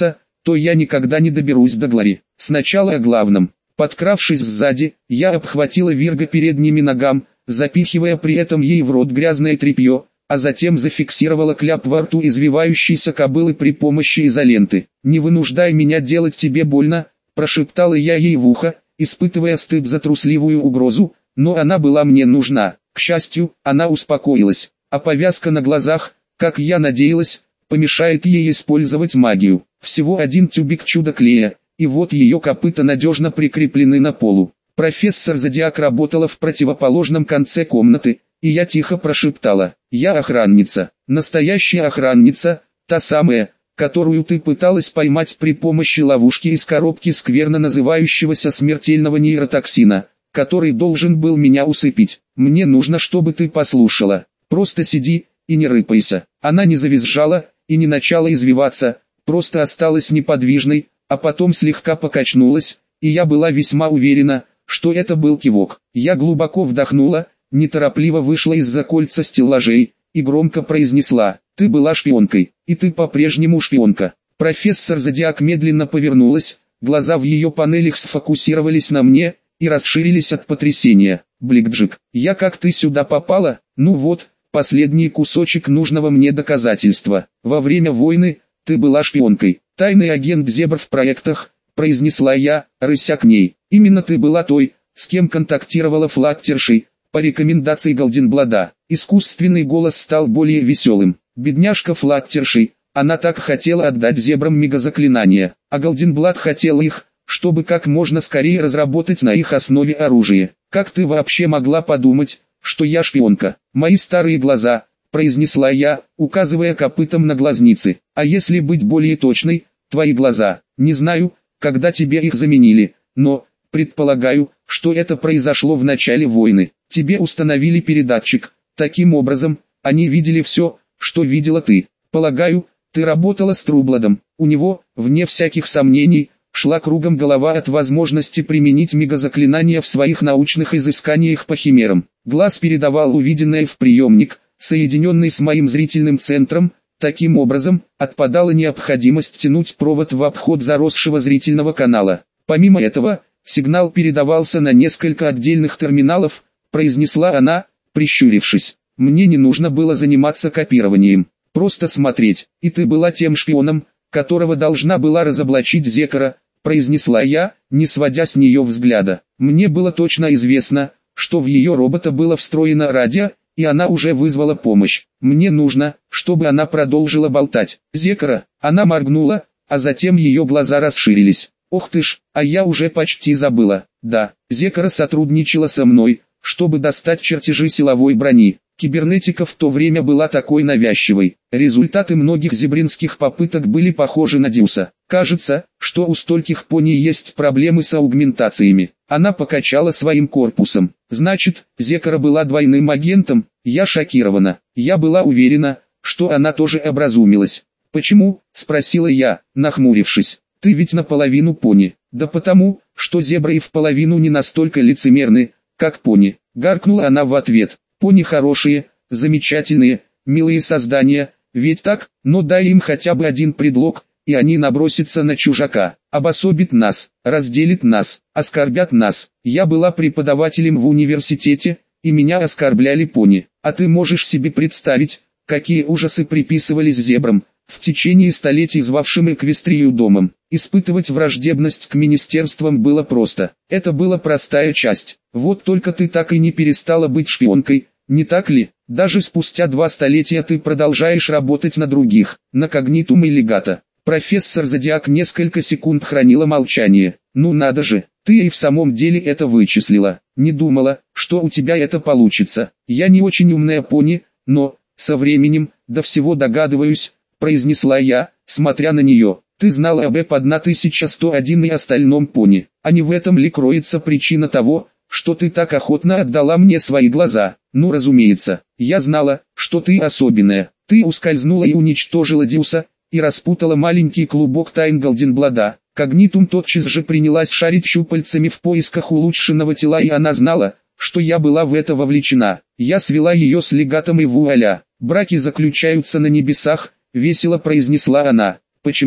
то я никогда не доберусь до Глори. Сначала о главном. Подкравшись сзади, я обхватила Вирга передними ногами, запихивая при этом ей в рот грязное тряпье, а затем зафиксировала кляп во рту извивающейся кобылы при помощи изоленты. «Не вынуждай меня делать тебе больно», – прошептала я ей в ухо, испытывая стыд за трусливую угрозу, но она была мне нужна. К счастью, она успокоилась, а повязка на глазах, как я надеялась, помешает ей использовать магию. Всего один тюбик чудо-клея, и вот ее копыта надежно прикреплены на полу. Профессор Зодиак работала в противоположном конце комнаты, и я тихо прошептала: «Я охранница, настоящая охранница, та самая, которую ты пыталась поймать при помощи ловушки из коробки скверно называющегося смертельного нейротоксина, который должен был меня усыпить. Мне нужно, чтобы ты послушала. Просто сиди и не рыпайся». Она не завизжала и не начала извиваться, просто осталась неподвижной, а потом слегка покачнулась, и я была весьма уверена, что это был кивок. Я глубоко вдохнула, неторопливо вышла из-за кольца стеллажей и громко произнесла: «Ты была шпионкой, и ты по-прежнему шпионка». Профессор Зодиак медленно повернулась, глаза в ее панелях сфокусировались на мне и расширились от потрясения. «Бликджик, я как ты сюда попала? Ну вот, последний кусочек нужного мне доказательства. Во время войны ты была шпионкой, тайный агент Зебр в проектах», произнесла я, рыся к ней. «Именно ты была той, с кем контактировала Флаттершей, по рекомендации Голденблада». Искусственный голос стал более веселым. «Бедняжка Флаттершей, она так хотела отдать Зебрам мегазаклинания, а Голденблад хотел их, чтобы как можно скорее разработать на их основе оружие. Как ты вообще могла подумать, что я шпионка?» «Мои старые глаза», произнесла я, указывая копытом на глазницы. «А если быть более точной, твои глаза. Не знаю, когда тебе их заменили, но, предполагаю, что это произошло в начале войны. Тебе установили передатчик, таким образом, они видели все, что видела ты. Полагаю, ты работала с Трубладом. У него, вне всяких сомнений, шла кругом голова от возможности применить мегазаклинания в своих научных изысканиях по химерам. Глаз передавал увиденное в приемник, соединенный с моим зрительным центром. Таким образом, отпадала необходимость тянуть провод в обход заросшего зрительного канала. Помимо этого, сигнал передавался на несколько отдельных терминалов», произнесла она, прищурившись. «Мне не нужно было заниматься копированием, просто смотреть. И ты была тем шпионом, которого должна была разоблачить Зекара», произнесла я, не сводя с нее взгляда. Мне было точно известно, что в ее робота было встроено радио, и она уже вызвала помощь. Мне нужно, чтобы она продолжила болтать. «Зекара», она моргнула, а затем ее глаза расширились. «Ох ты ж, а я уже почти забыла. Да, Зекара сотрудничала со мной, чтобы достать чертежи силовой брони. Кибернетика в то время была такой навязчивой. Результаты многих зебринских попыток были похожи на Дюса. Кажется, что у стольких пони есть проблемы с аугментациями». Она покачала своим корпусом. «Значит, Зекара была двойным агентом?» Я шокирована. Я была уверена, что она тоже образумилась. «Почему?» – спросила я, нахмурившись. «Ты ведь наполовину пони». «Да потому, что зебры и в половину не настолько лицемерны, как пони», – гаркнула она в ответ. «Пони хорошие, замечательные, милые создания, ведь так? Но дай им хотя бы один предлог, и они набросятся на чужака, обособят нас, разделят нас, оскорбят нас. Я была преподавателем в университете, и меня оскорбляли пони. А ты можешь себе представить, какие ужасы приписывались зебрам, в течение столетий звавшим Эквестрию домом. Испытывать враждебность к министерствам было просто. Это была простая часть. Вот только ты так и не перестала быть шпионкой, не так ли? Даже спустя два столетия ты продолжаешь работать на других, на Когнитум и Легато». Профессор Зодиак несколько секунд хранила молчание. «Ну надо же, ты и в самом деле это вычислила. Не думала, что у тебя это получится. Я не очень умная пони, но, со временем, до всего догадываюсь», произнесла я, смотря на нее. «Ты знала об Эп тысяча сто один и остальном пони. А не в этом ли кроется причина того, что ты так охотно отдала мне свои глаза?» «Ну разумеется, я знала, что ты особенная. Ты ускользнула и уничтожила Дюса, и распутала маленький клубок тайн Голденблада». Когнитум тотчас же принялась шарить щупальцами в поисках улучшенного тела, и она знала, что я была в это вовлечена. Я свела ее с Легатом, и вуаля, браки заключаются на небесах, весело произнесла она. «Почему?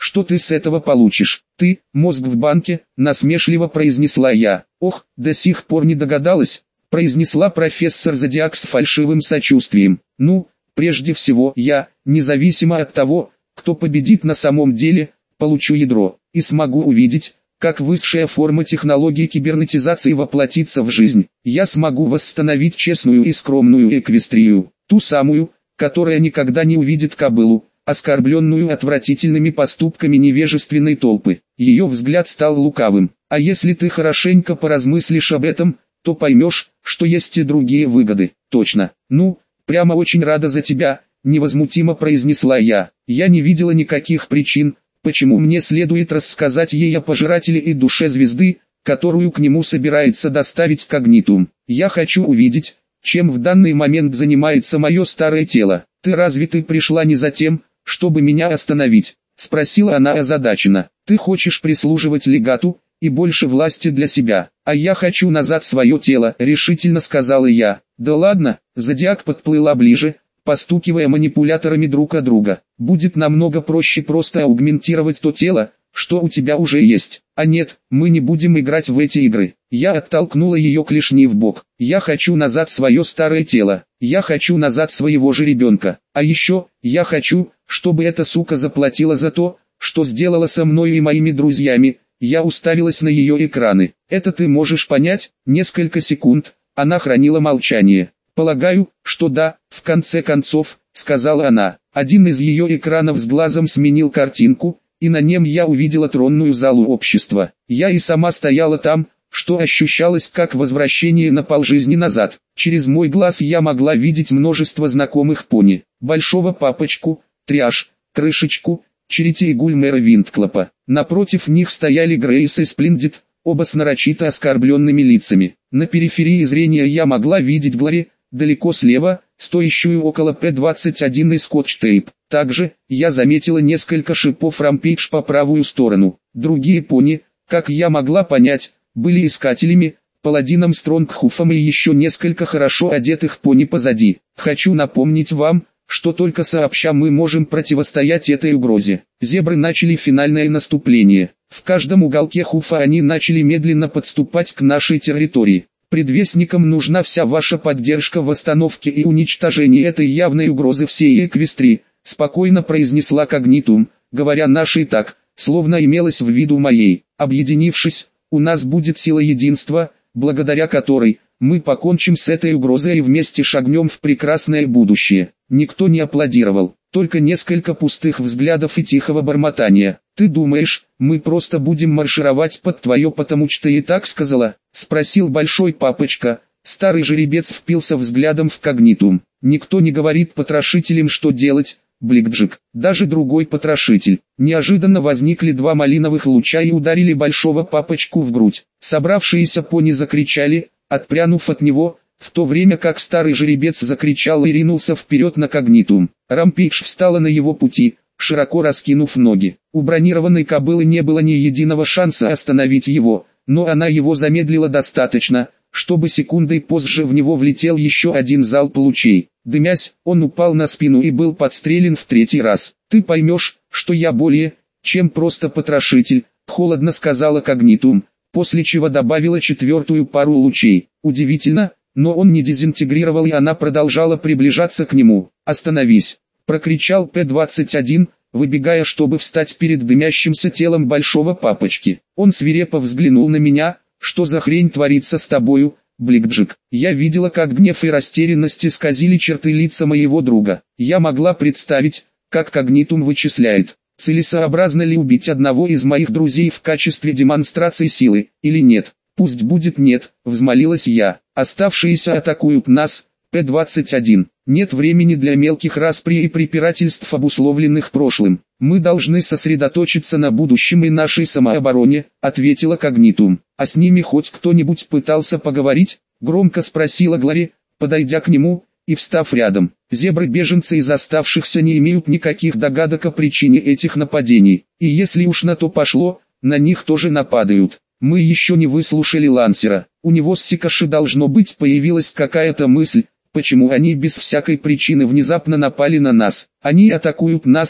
что ты с этого получишь? Ты, мозг в банке, насмешливо произнесла я. Ох, до сих пор не догадалась, произнесла профессор Зодиак с фальшивым сочувствием. Ну, прежде всего я, независимо от того, кто победит на самом деле, получу ядро, и смогу увидеть, как высшая форма технологии кибернетизации воплотится в жизнь. Я смогу восстановить честную и скромную Эквестрию, ту самую, которая никогда не увидит кобылу, оскорбленную отвратительными поступками невежественной толпы. Ее взгляд стал лукавым. А если ты хорошенько поразмыслишь об этом, то поймешь, что есть и другие выгоды. Точно. Ну, прямо очень рада за тебя, невозмутимо произнесла я. Я не видела никаких причин, почему мне следует рассказать ей о пожирателе и душе звезды, которую к нему собирается доставить Когнитум. Я хочу увидеть, чем в данный момент занимается мое старое тело. Ты разве ты пришла не за тем, чтобы меня остановить? Спросила она озадаченно. Ты хочешь прислуживать легату, и больше власти для себя. А я хочу назад свое тело, решительно сказала я. Да ладно, Зодиак подплыла ближе, постукивая манипуляторами друг от друга. Будет намного проще просто аугментировать то тело, что у тебя уже есть. А нет, мы не будем играть в эти игры. Я оттолкнула ее клешни в бок. Я хочу назад свое старое тело. Я хочу назад своего же ребенка. А еще, я хочу, чтобы эта сука заплатила за то, что сделала со мной и моими друзьями. Я уставилась на ее экраны. Это ты можешь понять? Несколько секунд, она хранила молчание. Полагаю, что да, в конце концов, сказала она. Один из ее экранов с глазом сменил картинку, и на нем я увидела тронную залу общества. Я и сама стояла там, что ощущалось как возвращение на полжизни назад. Через мой глаз я могла видеть множество знакомых пони. Большого папочку, Триаш, Крышечку, Черити и Гульмера Винтклопа. Напротив них стояли Грейс и Сплендид, оба с нарочито оскорбленными лицами. На периферии зрения я могла видеть Глори, далеко слева, стоящую около П двадцать один и Скотч-тейп. Также, я заметила несколько шипов Рампейдж по правую сторону. Другие пони, как я могла понять, были искателями, паладином Стронгхуфом и еще несколько хорошо одетых пони позади. Хочу напомнить вам, что только сообща мы можем противостоять этой угрозе. Зебры начали финальное наступление. В каждом уголке Хуфа они начали медленно подступать к нашей территории. Предвестникам нужна вся ваша поддержка в восстановке и уничтожении этой явной угрозы всей Эквестрии, спокойно произнесла Когнитум, говоря нашей так, словно имелось в виду моей. Объединившись, у нас будет сила единства, благодаря которой мы покончим с этой угрозой и вместе шагнем в прекрасное будущее. Никто не аплодировал, только несколько пустых взглядов и тихого бормотания. «Ты думаешь, мы просто будем маршировать под твое потому что и так сказала?» — спросил большой папочка. Старый жеребец впился взглядом в Когнитум. «Никто не говорит потрошителям, что делать, Бликджик, даже другой потрошитель». Неожиданно возникли два малиновых луча и ударили большого папочку в грудь. Собравшиеся пони закричали, отпрянув от него, в то время как старый жеребец закричал и ринулся вперед на Когнитум. Рампейдж встала на его пути, широко раскинув ноги. У бронированной кобылы не было ни единого шанса остановить его, но она его замедлила достаточно, чтобы секундой позже в него влетел еще один залп лучей. Дымясь, он упал на спину и был подстрелен в третий раз. «Ты поймешь, что я более, чем просто потрошитель», — холодно сказала Когнитум, после чего добавила четвертую пару лучей. Удивительно, но он не дезинтегрировал, и она продолжала приближаться к нему. «Остановись!» — прокричал П двадцать один, выбегая, чтобы встать перед дымящимся телом большого папочки. Он свирепо взглянул на меня. «Что за хрень творится с тобою, Бликджик?» Я видела, как гнев и растерянность исказили черты лица моего друга. Я могла представить, как Когнитум вычисляет, целесообразно ли убить одного из моих друзей в качестве демонстрации силы, или нет. «Пусть будет нет», — взмолилась я. «Оставшиеся атакуют нас, П двадцать один. Нет времени для мелких распри и препирательств, обусловленных прошлым. Мы должны сосредоточиться на будущем и нашей самообороне», — ответила Когнитум. «А с ними хоть кто-нибудь пытался поговорить?» — громко спросила Глори, подойдя к нему и встав рядом. Зебры-беженцы из оставшихся не имеют никаких догадок о причине этих нападений. И если уж на то пошло, на них тоже нападают. Мы еще не выслушали Лансера. У него с Сикаши должно быть появилась какая-то мысль, почему они без всякой причины внезапно напали на нас. Они атакуют нас,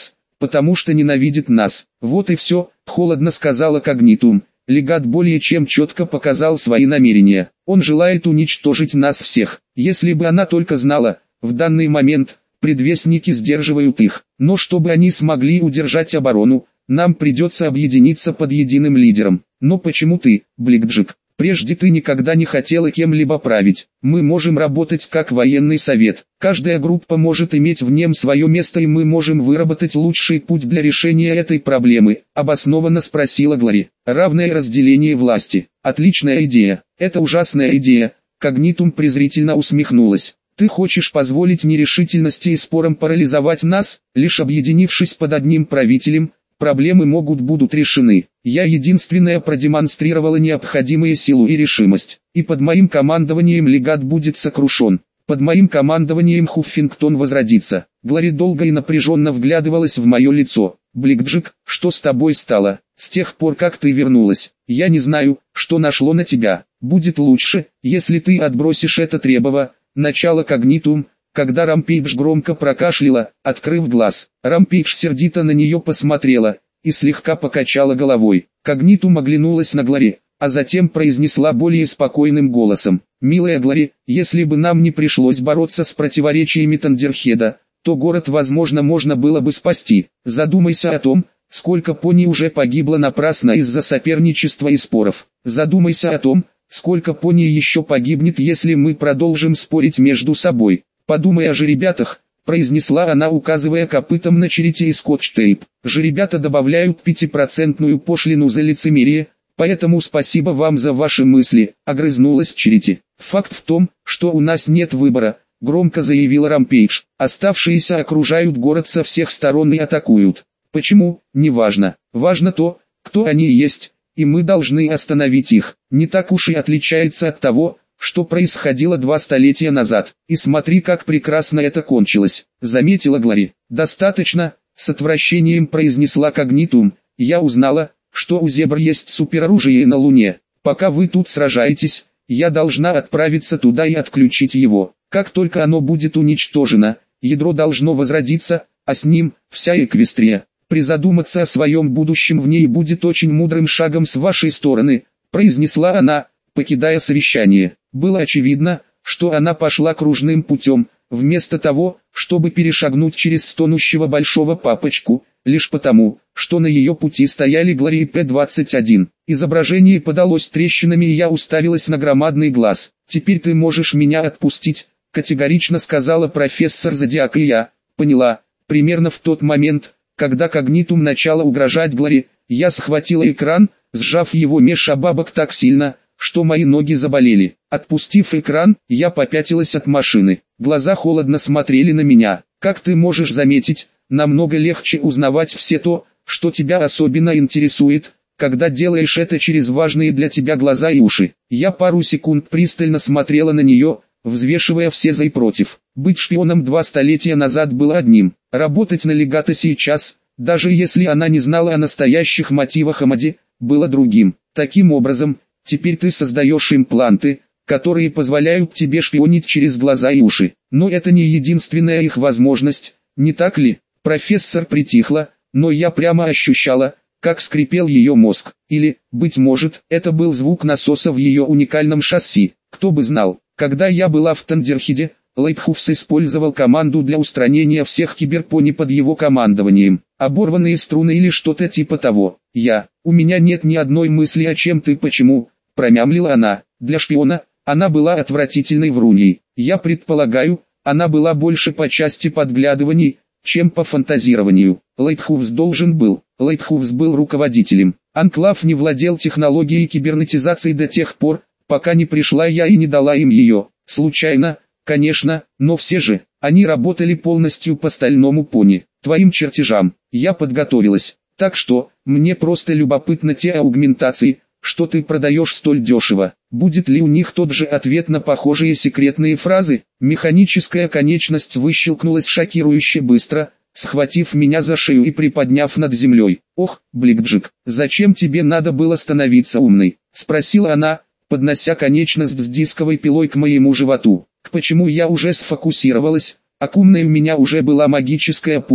потому что ненавидит нас. Вот и все, холодно сказала Когнитум. Легат более чем четко показал свои намерения. Он желает уничтожить нас всех. Если бы она только знала, в данный момент, предвестники сдерживают их. Но чтобы они смогли удержать оборону, нам придется объединиться под единым лидером. Но почему ты, Блэкджек? Прежде ты никогда не хотела кем-либо править. Мы можем работать как военный совет. Каждая группа может иметь в нем свое место, и мы можем выработать лучший путь для решения этой проблемы, обоснованно спросила Глори. Равное разделение власти. Отличная идея. Это ужасная идея. Когнитум презрительно усмехнулась. Ты хочешь позволить нерешительности и спорам парализовать нас? Лишь объединившись под одним правителем, проблемы могут будут решены. Я единственная продемонстрировала необходимую силу и решимость. И под моим командованием легат будет сокрушен. Под моим командованием Хуффингтон возродится. Глори долго и напряженно вглядывалась в мое лицо. Блэкджек, что с тобой стало? С тех пор, как ты вернулась, я не знаю, что нашло на тебя. Будет лучше, если ты отбросишь это требово. Начало Когнитум. Когда Рампейдж громко прокашляла, открыв глаз, Рампейдж сердито на нее посмотрела и слегка покачала головой. Когнитум оглянулась на Глори, а затем произнесла более спокойным голосом: «Милая Глори, если бы нам не пришлось бороться с противоречиями Тандерхеда, то город, возможно, можно было бы спасти. Задумайся о том, сколько пони уже погибло напрасно из-за соперничества и споров. Задумайся о том, сколько пони еще погибнет, если мы продолжим спорить между собой. Подумай о жеребятах», — произнесла она, указывая копытом на черете и скотч-тейп. «Жеребята добавляют пятипроцентную пошлину за лицемерие, поэтому спасибо вам за ваши мысли», — огрызнулась черете. «Факт в том, что у нас нет выбора», — громко заявила Рампейдж. «Оставшиеся окружают город со всех сторон и атакуют. Почему? Неважно. Важно то, кто они есть, и мы должны остановить их. Не так уж и отличается от того, что происходило два столетия назад. И смотри, как прекрасно это кончилось», — заметила Глори. «Достаточно», — с отвращением произнесла Когнитум. «Я узнала, что у зебр есть супероружие на Луне. Пока вы тут сражаетесь, я должна отправиться туда и отключить его. Как только оно будет уничтожено, ядро должно возродиться, а с ним вся Эквестрия. Призадуматься о своем будущем в ней будет очень мудрым шагом с вашей стороны», — произнесла она, покидая совещание. Было очевидно, что она пошла кружным путем, вместо того, чтобы перешагнуть через стонущего большого папочку, лишь потому, что на ее пути стояли Глори и П двадцать один. Изображение подалось трещинами, и я уставилась на громадный глаз. «Теперь ты можешь меня отпустить», — категорично сказала профессор Зодиак, и я поняла. Примерно в тот момент, когда Когнитум начала угрожать Глори, я схватила экран, сжав его меж обабок так сильно, что мои ноги заболели. Отпустив экран, я попятилась от машины. Глаза холодно смотрели на меня. «Как ты можешь заметить, намного легче узнавать все то, что тебя особенно интересует, когда делаешь это через важные для тебя глаза и уши». Я пару секунд пристально смотрела на нее, взвешивая все за и против. Быть шпионом два столетия назад было одним. Работать на легата сейчас, даже если она не знала о настоящих мотивах Амади, было другим. Таким образом, теперь ты создаешь импланты, которые позволяют тебе шпионить через глаза и уши. Но это не единственная их возможность, не так ли? Профессор притихла, но я прямо ощущала, как скрипел ее мозг. Или, быть может, это был звук насоса в ее уникальном шасси. Кто бы знал, когда я была в Тандерхеде, Лейпхуфс использовал команду для устранения всех киберпони под его командованием. Оборванные струны или что-то типа того. Я, у меня нет ни одной мысли о чем ты почему, промямлила она. Для шпиона, она была отвратительной вруньей. Я предполагаю, она была больше по части подглядываний, чем по фантазированию. Лейпхуфс должен был. Лейпхуфс был руководителем. Анклав не владел технологией кибернетизации до тех пор, пока не пришла я и не дала им ее. Случайно, конечно, но все же, они работали полностью по стальному пони, твоим чертежам. Я подготовилась, так что, мне просто любопытно те аугментации, что ты продаешь столь дешево. Будет ли у них тот же ответ на похожие секретные фразы? Механическая конечность выщелкнулась шокирующе быстро, схватив меня за шею и приподняв над землей. «Ох, Блэкджек, зачем тебе надо было становиться умной?» — спросила она, поднося конечность с дисковой пилой к моему животу. «К почему я уже сфокусировалась, а к умной у меня уже была магическая пуля»,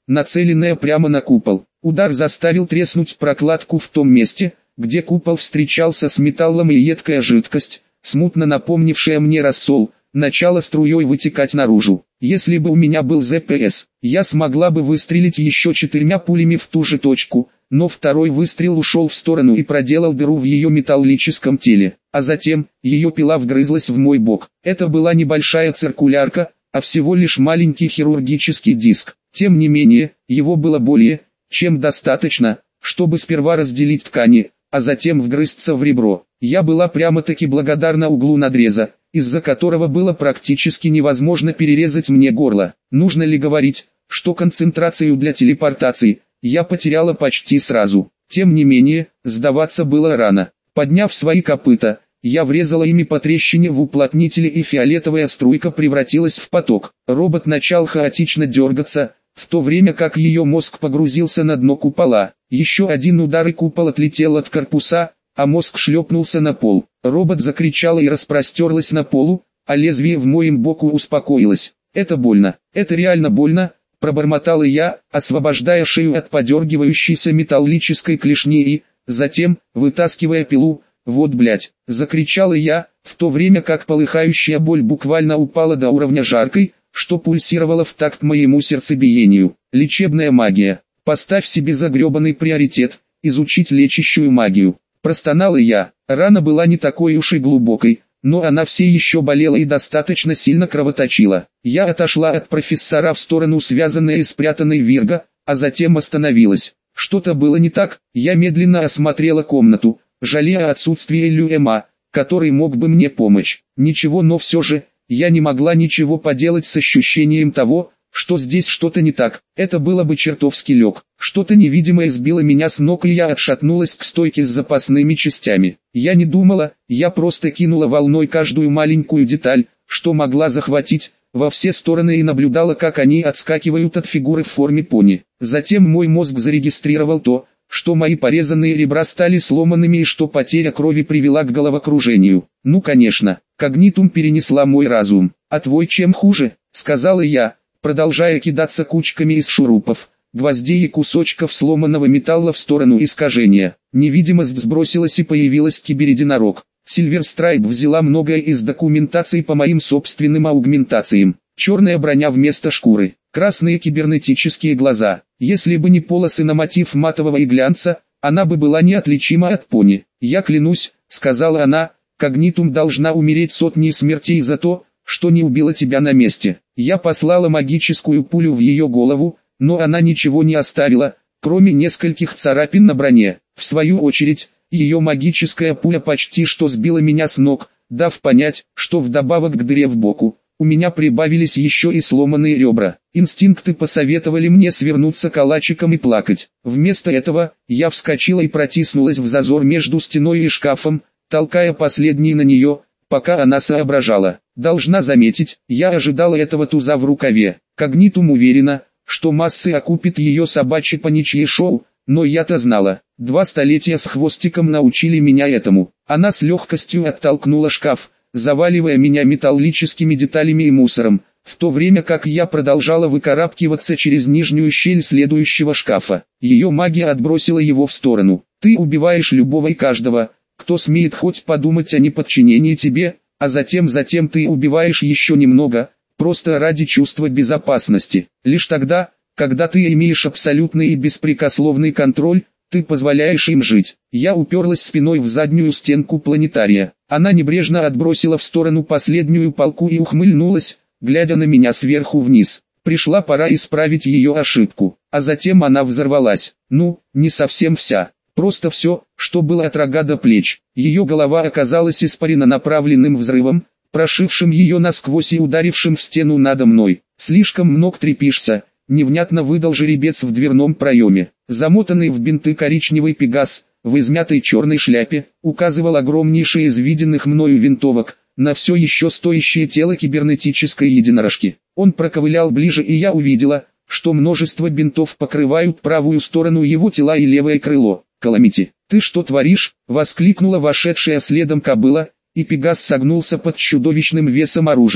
нацеленная прямо на купол. Удар заставил треснуть прокладку в том месте, где купол встречался с металлом, и едкая жидкость, смутно напомнившая мне рассол, начала струей вытекать наружу. Если бы у меня был зэ пэ эс, я смогла бы выстрелить еще четырьмя пулями в ту же точку, но второй выстрел ушел в сторону и проделал дыру в ее металлическом теле, а затем ее пила вгрызлась в мой бок. Это была небольшая циркулярка, а всего лишь маленький хирургический диск. Тем не менее, его было более чем достаточно, чтобы сперва разделить ткани, а затем вгрызться в ребро. Я была прямо-таки благодарна углу надреза, из-за которого было практически невозможно перерезать мне горло. Нужно ли говорить, что концентрацию для телепортации я потеряла почти сразу. Тем не менее, сдаваться было рано. Подняв свои копыта, я врезала ими по трещине в уплотнителе, и фиолетовая струйка превратилась в поток. Робот начал хаотично дергаться, в то время как ее мозг погрузился на дно купола. Еще один удар, и купол отлетел от корпуса, а мозг шлепнулся на пол. Робот закричала и распростерлась на полу, а лезвие в моем боку успокоилось. «Это больно, это реально больно», — пробормотала я, освобождая шею от подергивающейся металлической клешни и, затем, вытаскивая пилу. «Вот блять!» — закричала я, в то время как полыхающая боль буквально упала до уровня жаркой, что пульсировало в такт моему сердцебиению. Лечебная магия. Поставь себе загребанный приоритет, изучить лечащую магию. Простонала я. Рана была не такой уж и глубокой, но она все еще болела и достаточно сильно кровоточила. Я отошла от профессора в сторону связанной и спрятанной Вирго, а затем остановилась. Что-то было не так. Я медленно осмотрела комнату, жалея о отсутствии Люэма, который мог бы мне помочь. Ничего, но все же, я не могла ничего поделать с ощущением того, что здесь что-то не так. Это было бы чертовски лег. Что-то невидимое сбило меня с ног, и я отшатнулась к стойке с запасными частями. Я не думала, я просто кинула волной каждую маленькую деталь, что могла захватить, во все стороны, и наблюдала, как они отскакивают от фигуры в форме пони. Затем мой мозг зарегистрировал то, что мои порезанные ребра стали сломанными и что потеря крови привела к головокружению. Ну конечно, когнитум перенесла мой разум. «А твой чем хуже?» — сказала я, продолжая кидаться кучками из шурупов, гвоздей и кусочков сломанного металла в сторону искажения. Невидимость сбросилась, и появилась киберединорог. Сильверстрайп взяла многое из документации по моим собственным аугментациям. Черная броня вместо шкуры, красные кибернетические глаза. Если бы не полосы на мотив матового и глянца, она бы была неотличима от пони. «Я клянусь», — сказала она, — «когнитум должна умереть сотни смертей за то, что не убила тебя на месте». Я послала магическую пулю в ее голову, но она ничего не оставила, кроме нескольких царапин на броне. В свою очередь, ее магическая пуля почти что сбила меня с ног, дав понять, что вдобавок к дыре в боку, у меня прибавились еще и сломанные ребра. Инстинкты посоветовали мне свернуться калачиком и плакать. Вместо этого, я вскочила и протиснулась в зазор между стеной и шкафом, толкая последний на нее, пока она соображала. Должна заметить, я ожидала этого туза в рукаве. Когнитум уверена, что массы окупит ее собачье паничье шоу, но я-то знала. Два столетия с хвостиком научили меня этому. Она с легкостью оттолкнула шкаф, заваливая меня металлическими деталями и мусором, в то время как я продолжала выкарабкиваться через нижнюю щель следующего шкафа. Ее магия отбросила его в сторону. «Ты убиваешь любого и каждого, кто смеет хоть подумать о неподчинении тебе, а затем затем ты убиваешь еще немного, просто ради чувства безопасности. Лишь тогда, когда ты имеешь абсолютный и беспрекословный контроль, ты позволяешь им жить». Я уперлась спиной в заднюю стенку планетария. Она небрежно отбросила в сторону последнюю палку и ухмыльнулась, глядя на меня сверху вниз. Пришла пора исправить ее ошибку. А затем она взорвалась. Ну, не совсем вся. Просто все, что было от рога до плеч. Ее голова оказалась испарена направленным взрывом, прошившим ее насквозь и ударившим в стену надо мной. «Слишком много трепишься», — невнятно выдал жеребец в дверном проеме. Замотанный в бинты коричневый пегас, в измятой черной шляпе, указывал огромнейший из виденных мною винтовок на все еще стоящее тело кибернетической единорожки. Он проковылял ближе, и я увидела, что множество бинтов покрывают правую сторону его тела и левое крыло. «Каламити, ты что творишь?» — воскликнула вошедшая следом кобыла, и пегас согнулся под чудовищным весом оружия.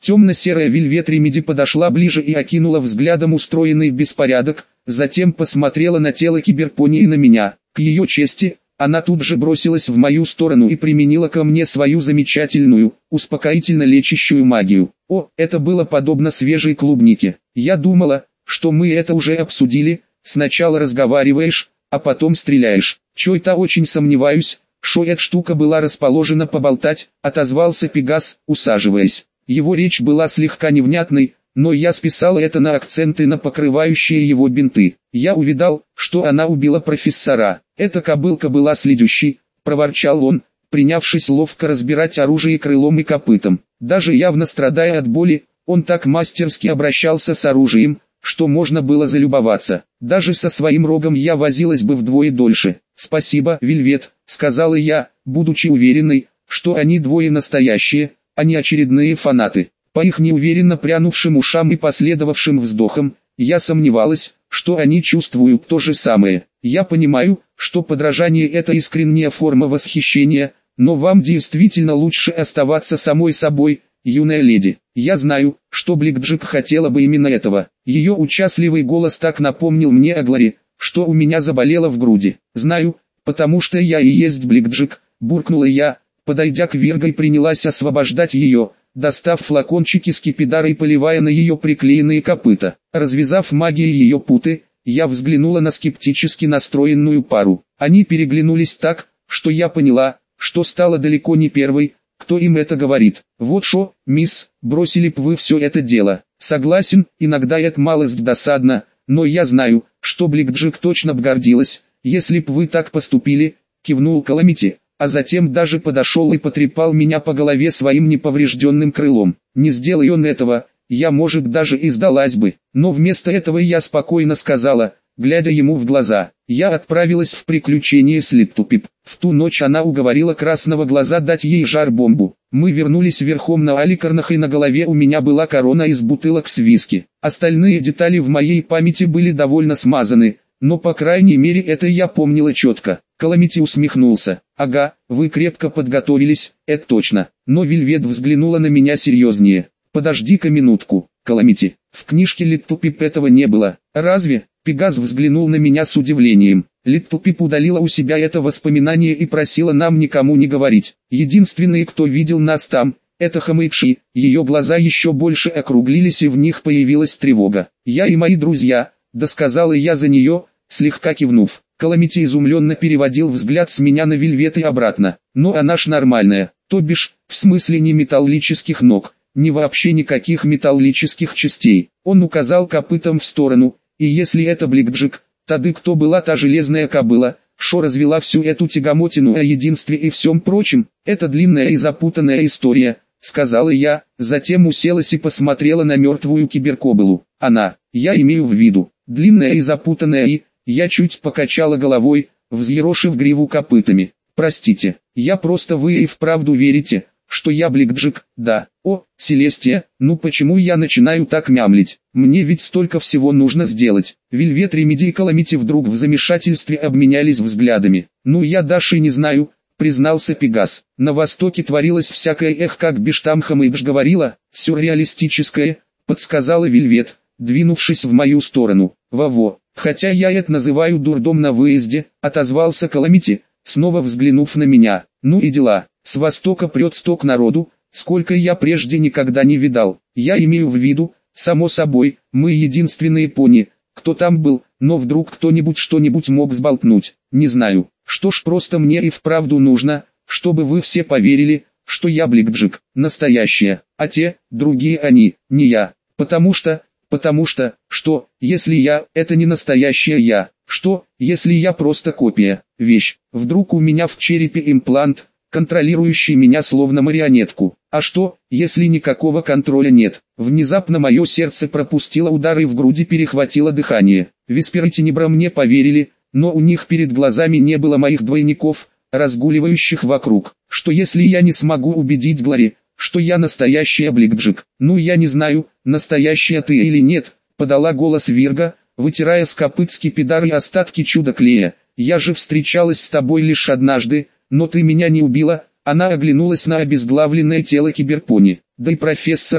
Темно-серая Вельвет Ремеди подошла ближе и окинула взглядом устроенный беспорядок, затем посмотрела на тело Киберпони и на меня. К ее чести, она тут же бросилась в мою сторону и применила ко мне свою замечательную, успокоительно лечащую магию. О, это было подобно свежей клубнике. Я думала, что мы это уже обсудили, сначала разговариваешь, а потом стреляешь. Чё-то очень сомневаюсь, что эта штука была расположена поболтать, отозвался Пегас, усаживаясь. Его речь была слегка невнятной, но я списала это на акценты на покрывающие его бинты. Я увидал, что она убила профессора. Эта кобылка была следующей, проворчал он, принявшись ловко разбирать оружие крылом и копытом. Даже явно страдая от боли, он так мастерски обращался с оружием, что можно было залюбоваться. Даже со своим рогом я возилась бы вдвое дольше. «Спасибо, Вельвет», — сказала я, будучи уверенной, что они двое настоящие, а не очередные фанаты. По их неуверенно прянувшим ушам и последовавшим вздохам, я сомневалась, что они чувствуют то же самое. Я понимаю, что подражание – это искренняя форма восхищения, но вам действительно лучше оставаться самой собой, юная леди. Я знаю, что Блэкджек хотела бы именно этого. Ее участливый голос так напомнил мне о Глоре, что у меня заболело в груди. Знаю, потому что я и есть Блэкджек, буркнула я, подойдя к Вирго и принялась освобождать ее, достав флакончики скипидара и поливая на ее приклеенные копыта. Развязав магией ее путы, я взглянула на скептически настроенную пару. Они переглянулись так, что я поняла, что стала далеко не первой, кто им это говорит. Вот шо, мисс, бросили б вы все это дело. Согласен, иногда это малость досадно, но я знаю, что Блэкджек точно б гордилась, если б вы так поступили, кивнул Каламити, а затем даже подошел и потрепал меня по голове своим неповрежденным крылом. Не сделай он этого, я, может, даже и сдалась бы, но вместо этого я спокойно сказала, глядя ему в глаза, я отправилась в приключение с Литтlepип. В ту ночь она уговорила Красного Глаза дать ей жар-бомбу. Мы вернулись верхом на аликарнах и на голове у меня была корона из бутылок с виски. Остальные детали в моей памяти были довольно смазаны, но по крайней мере это я помнила четко. Каламити усмехнулся. «Ага, вы крепко подготовились, это точно». Но Вельвет взглянула на меня серьезнее. «Подожди-ка минутку, Каламити, в книжке Литтlepип этого не было, разве?» Пегас взглянул на меня с удивлением. Литтlepип удалила у себя это воспоминание и просила нам никому не говорить. Единственные, кто видел нас там, это Хамэйпши. Ее глаза еще больше округлились и в них появилась тревога. «Я и мои друзья», — досказала я за нее, слегка кивнув. Каламити изумленно переводил взгляд с меня на Вельвет и обратно. «Но она ж нормальная, то бишь, в смысле не металлических ног, ни вообще никаких металлических частей». Он указал копытом в сторону. И если это Блэкджек, тогда кто была та железная кобыла, шо развела всю эту тягомотину о единстве и всем прочем? Это длинная и запутанная история, сказала я, затем уселась и посмотрела на мертвую киберкобылу. Она, я имею в виду, длинная и запутанная и, я чуть покачала головой, взъерошив гриву копытами. Простите, я просто вы и вправду верите, что я Блэкджек, да. О, Селестия, ну почему я начинаю так мямлить? Мне ведь столько всего нужно сделать. Вельвет Ремеди и Каламити вдруг в замешательстве обменялись взглядами. Ну я даже не знаю, признался Пегас. На Востоке творилось всякое, эх, как Биштам Хамэйдж говорила, сюрреалистическое, подсказала Вельвет, двинувшись в мою сторону. Во-во, хотя я это называю дурдом на выезде, отозвался Каламити, снова взглянув на меня. Ну и дела. С Востока прет сток народу, сколько я прежде никогда не видал. Я имею в виду, само собой, мы единственные пони, кто там был, но вдруг кто-нибудь что-нибудь мог сболтнуть. Не знаю, что ж, просто мне и вправду нужно, чтобы вы все поверили, что я Блэкджек, настоящая, а те, другие они, не я. Потому что, потому что, что, если я, это не настоящая я, что, если я просто копия, вещь, вдруг у меня в черепе имплант, контролирующий меня словно марионетку. А что, если никакого контроля нет? Внезапно мое сердце пропустило удар и в груди перехватило дыхание. Висперы Тенебра мне поверили, но у них перед глазами не было моих двойников, разгуливающих вокруг. Что если я не смогу убедить Глори, что я настоящая Блэкджек? Ну я не знаю, настоящая ты или нет, подала голос Вирго, вытирая с копыт скипидар и остатки чудо-клея. Я же встречалась с тобой лишь однажды, но ты меня не убила. Она оглянулась на обезглавленное тело Киберпони. Да и профессор,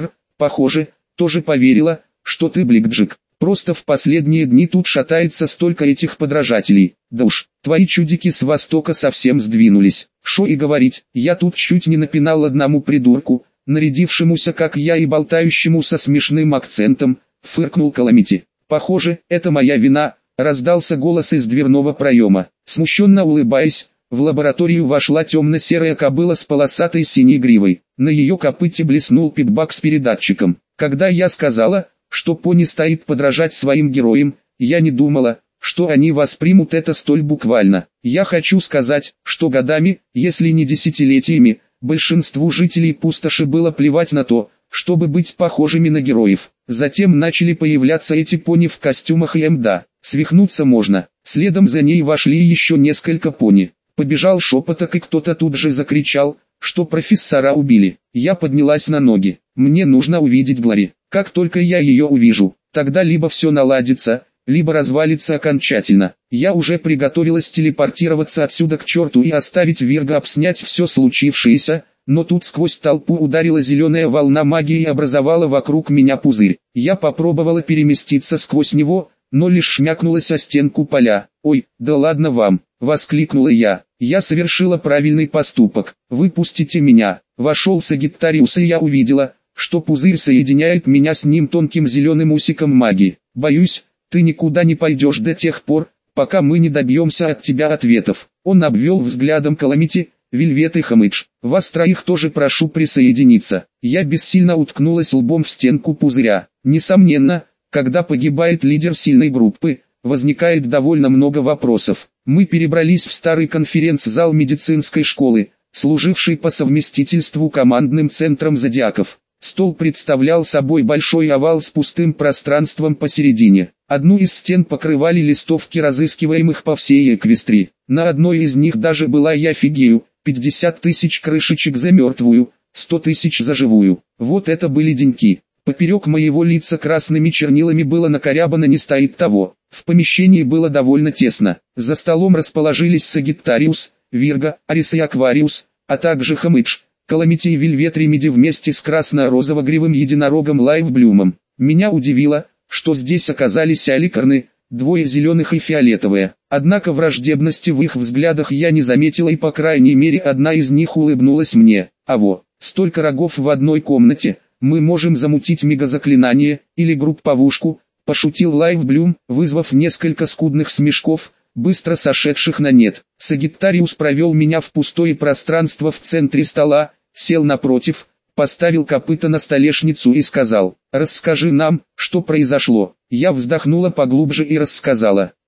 похоже, тоже поверила, что ты Бликджик. Просто в последние дни тут шатается столько этих подражателей. Да уж, твои чудики с востока совсем сдвинулись. Шо и говорить, я тут чуть не напинал одному придурку, нарядившемуся как я и болтающему со смешным акцентом, фыркнул Каламити. Похоже, это моя вина, раздался голос из дверного проема. Смущенно улыбаясь, в лабораторию вошла темно-серая кобыла с полосатой синей гривой. На ее копыте блеснул питбак с передатчиком. Когда я сказала, что пони стоит подражать своим героям, я не думала, что они воспримут это столь буквально. Я хочу сказать, что годами, если не десятилетиями, большинству жителей пустоши было плевать на то, чтобы быть похожими на героев. Затем начали появляться эти пони в костюмах и МДА. Свихнуться можно. Следом за ней вошли еще несколько пони. Побежал шепоток и кто-то тут же закричал, что профессора убили. Я поднялась на ноги. Мне нужно увидеть Глори. Как только я ее увижу, тогда либо все наладится, либо развалится окончательно. Я уже приготовилась телепортироваться отсюда к черту и оставить Вирга обснять все случившееся, но тут сквозь толпу ударила зеленая волна магии и образовала вокруг меня пузырь. Я попробовала переместиться сквозь него, но лишь шмякнулась о стенку поля. «Ой, да ладно вам!» — воскликнула я. «Я совершила правильный поступок. Выпустите меня!» Вошел Сагиттариус, и я увидела, что пузырь соединяет меня с ним тонким зеленым усиком магии. «Боюсь, ты никуда не пойдешь до тех пор, пока мы не добьемся от тебя ответов». Он обвел взглядом Каламити, Вельвет и Хамыдж. «Вас троих тоже прошу присоединиться». Я бессильно уткнулась лбом в стенку пузыря. Несомненно, когда погибает лидер сильной группы, возникает довольно много вопросов. Мы перебрались в старый конференц-зал медицинской школы, служивший по совместительству командным центром зодиаков. Стол представлял собой большой овал с пустым пространством посередине. Одну из стен покрывали листовки разыскиваемых по всей Эквестрии. На одной из них даже была «Я фигею», пятьдесят тысяч крышечек за мертвую, сто тысяч за живую. Вот это были деньки. Поперек моего лица красными чернилами было накорябано «Не стоит того». В помещении было довольно тесно. За столом расположились Сагиттариус, Вирга, Арис и Аквариус, а также Хамыдж, Каламити и Вельвет Ремеди вместе с красно-розово-гривым единорогом Лайвблюмом. Меня удивило, что здесь оказались аликарны, двое зеленых и фиолетовые. Однако враждебности в их взглядах я не заметила, и по крайней мере одна из них улыбнулась мне. А во, столько рогов в одной комнате, мы можем замутить мегазаклинание, или групповушку, пошутил Лайвблюм, вызвав несколько скудных смешков, быстро сошедших на нет. Сагиттариус провел меня в пустое пространство в центре стола, сел напротив, поставил копыта на столешницу и сказал: «Расскажи нам, что произошло». Я вздохнула поглубже и рассказала.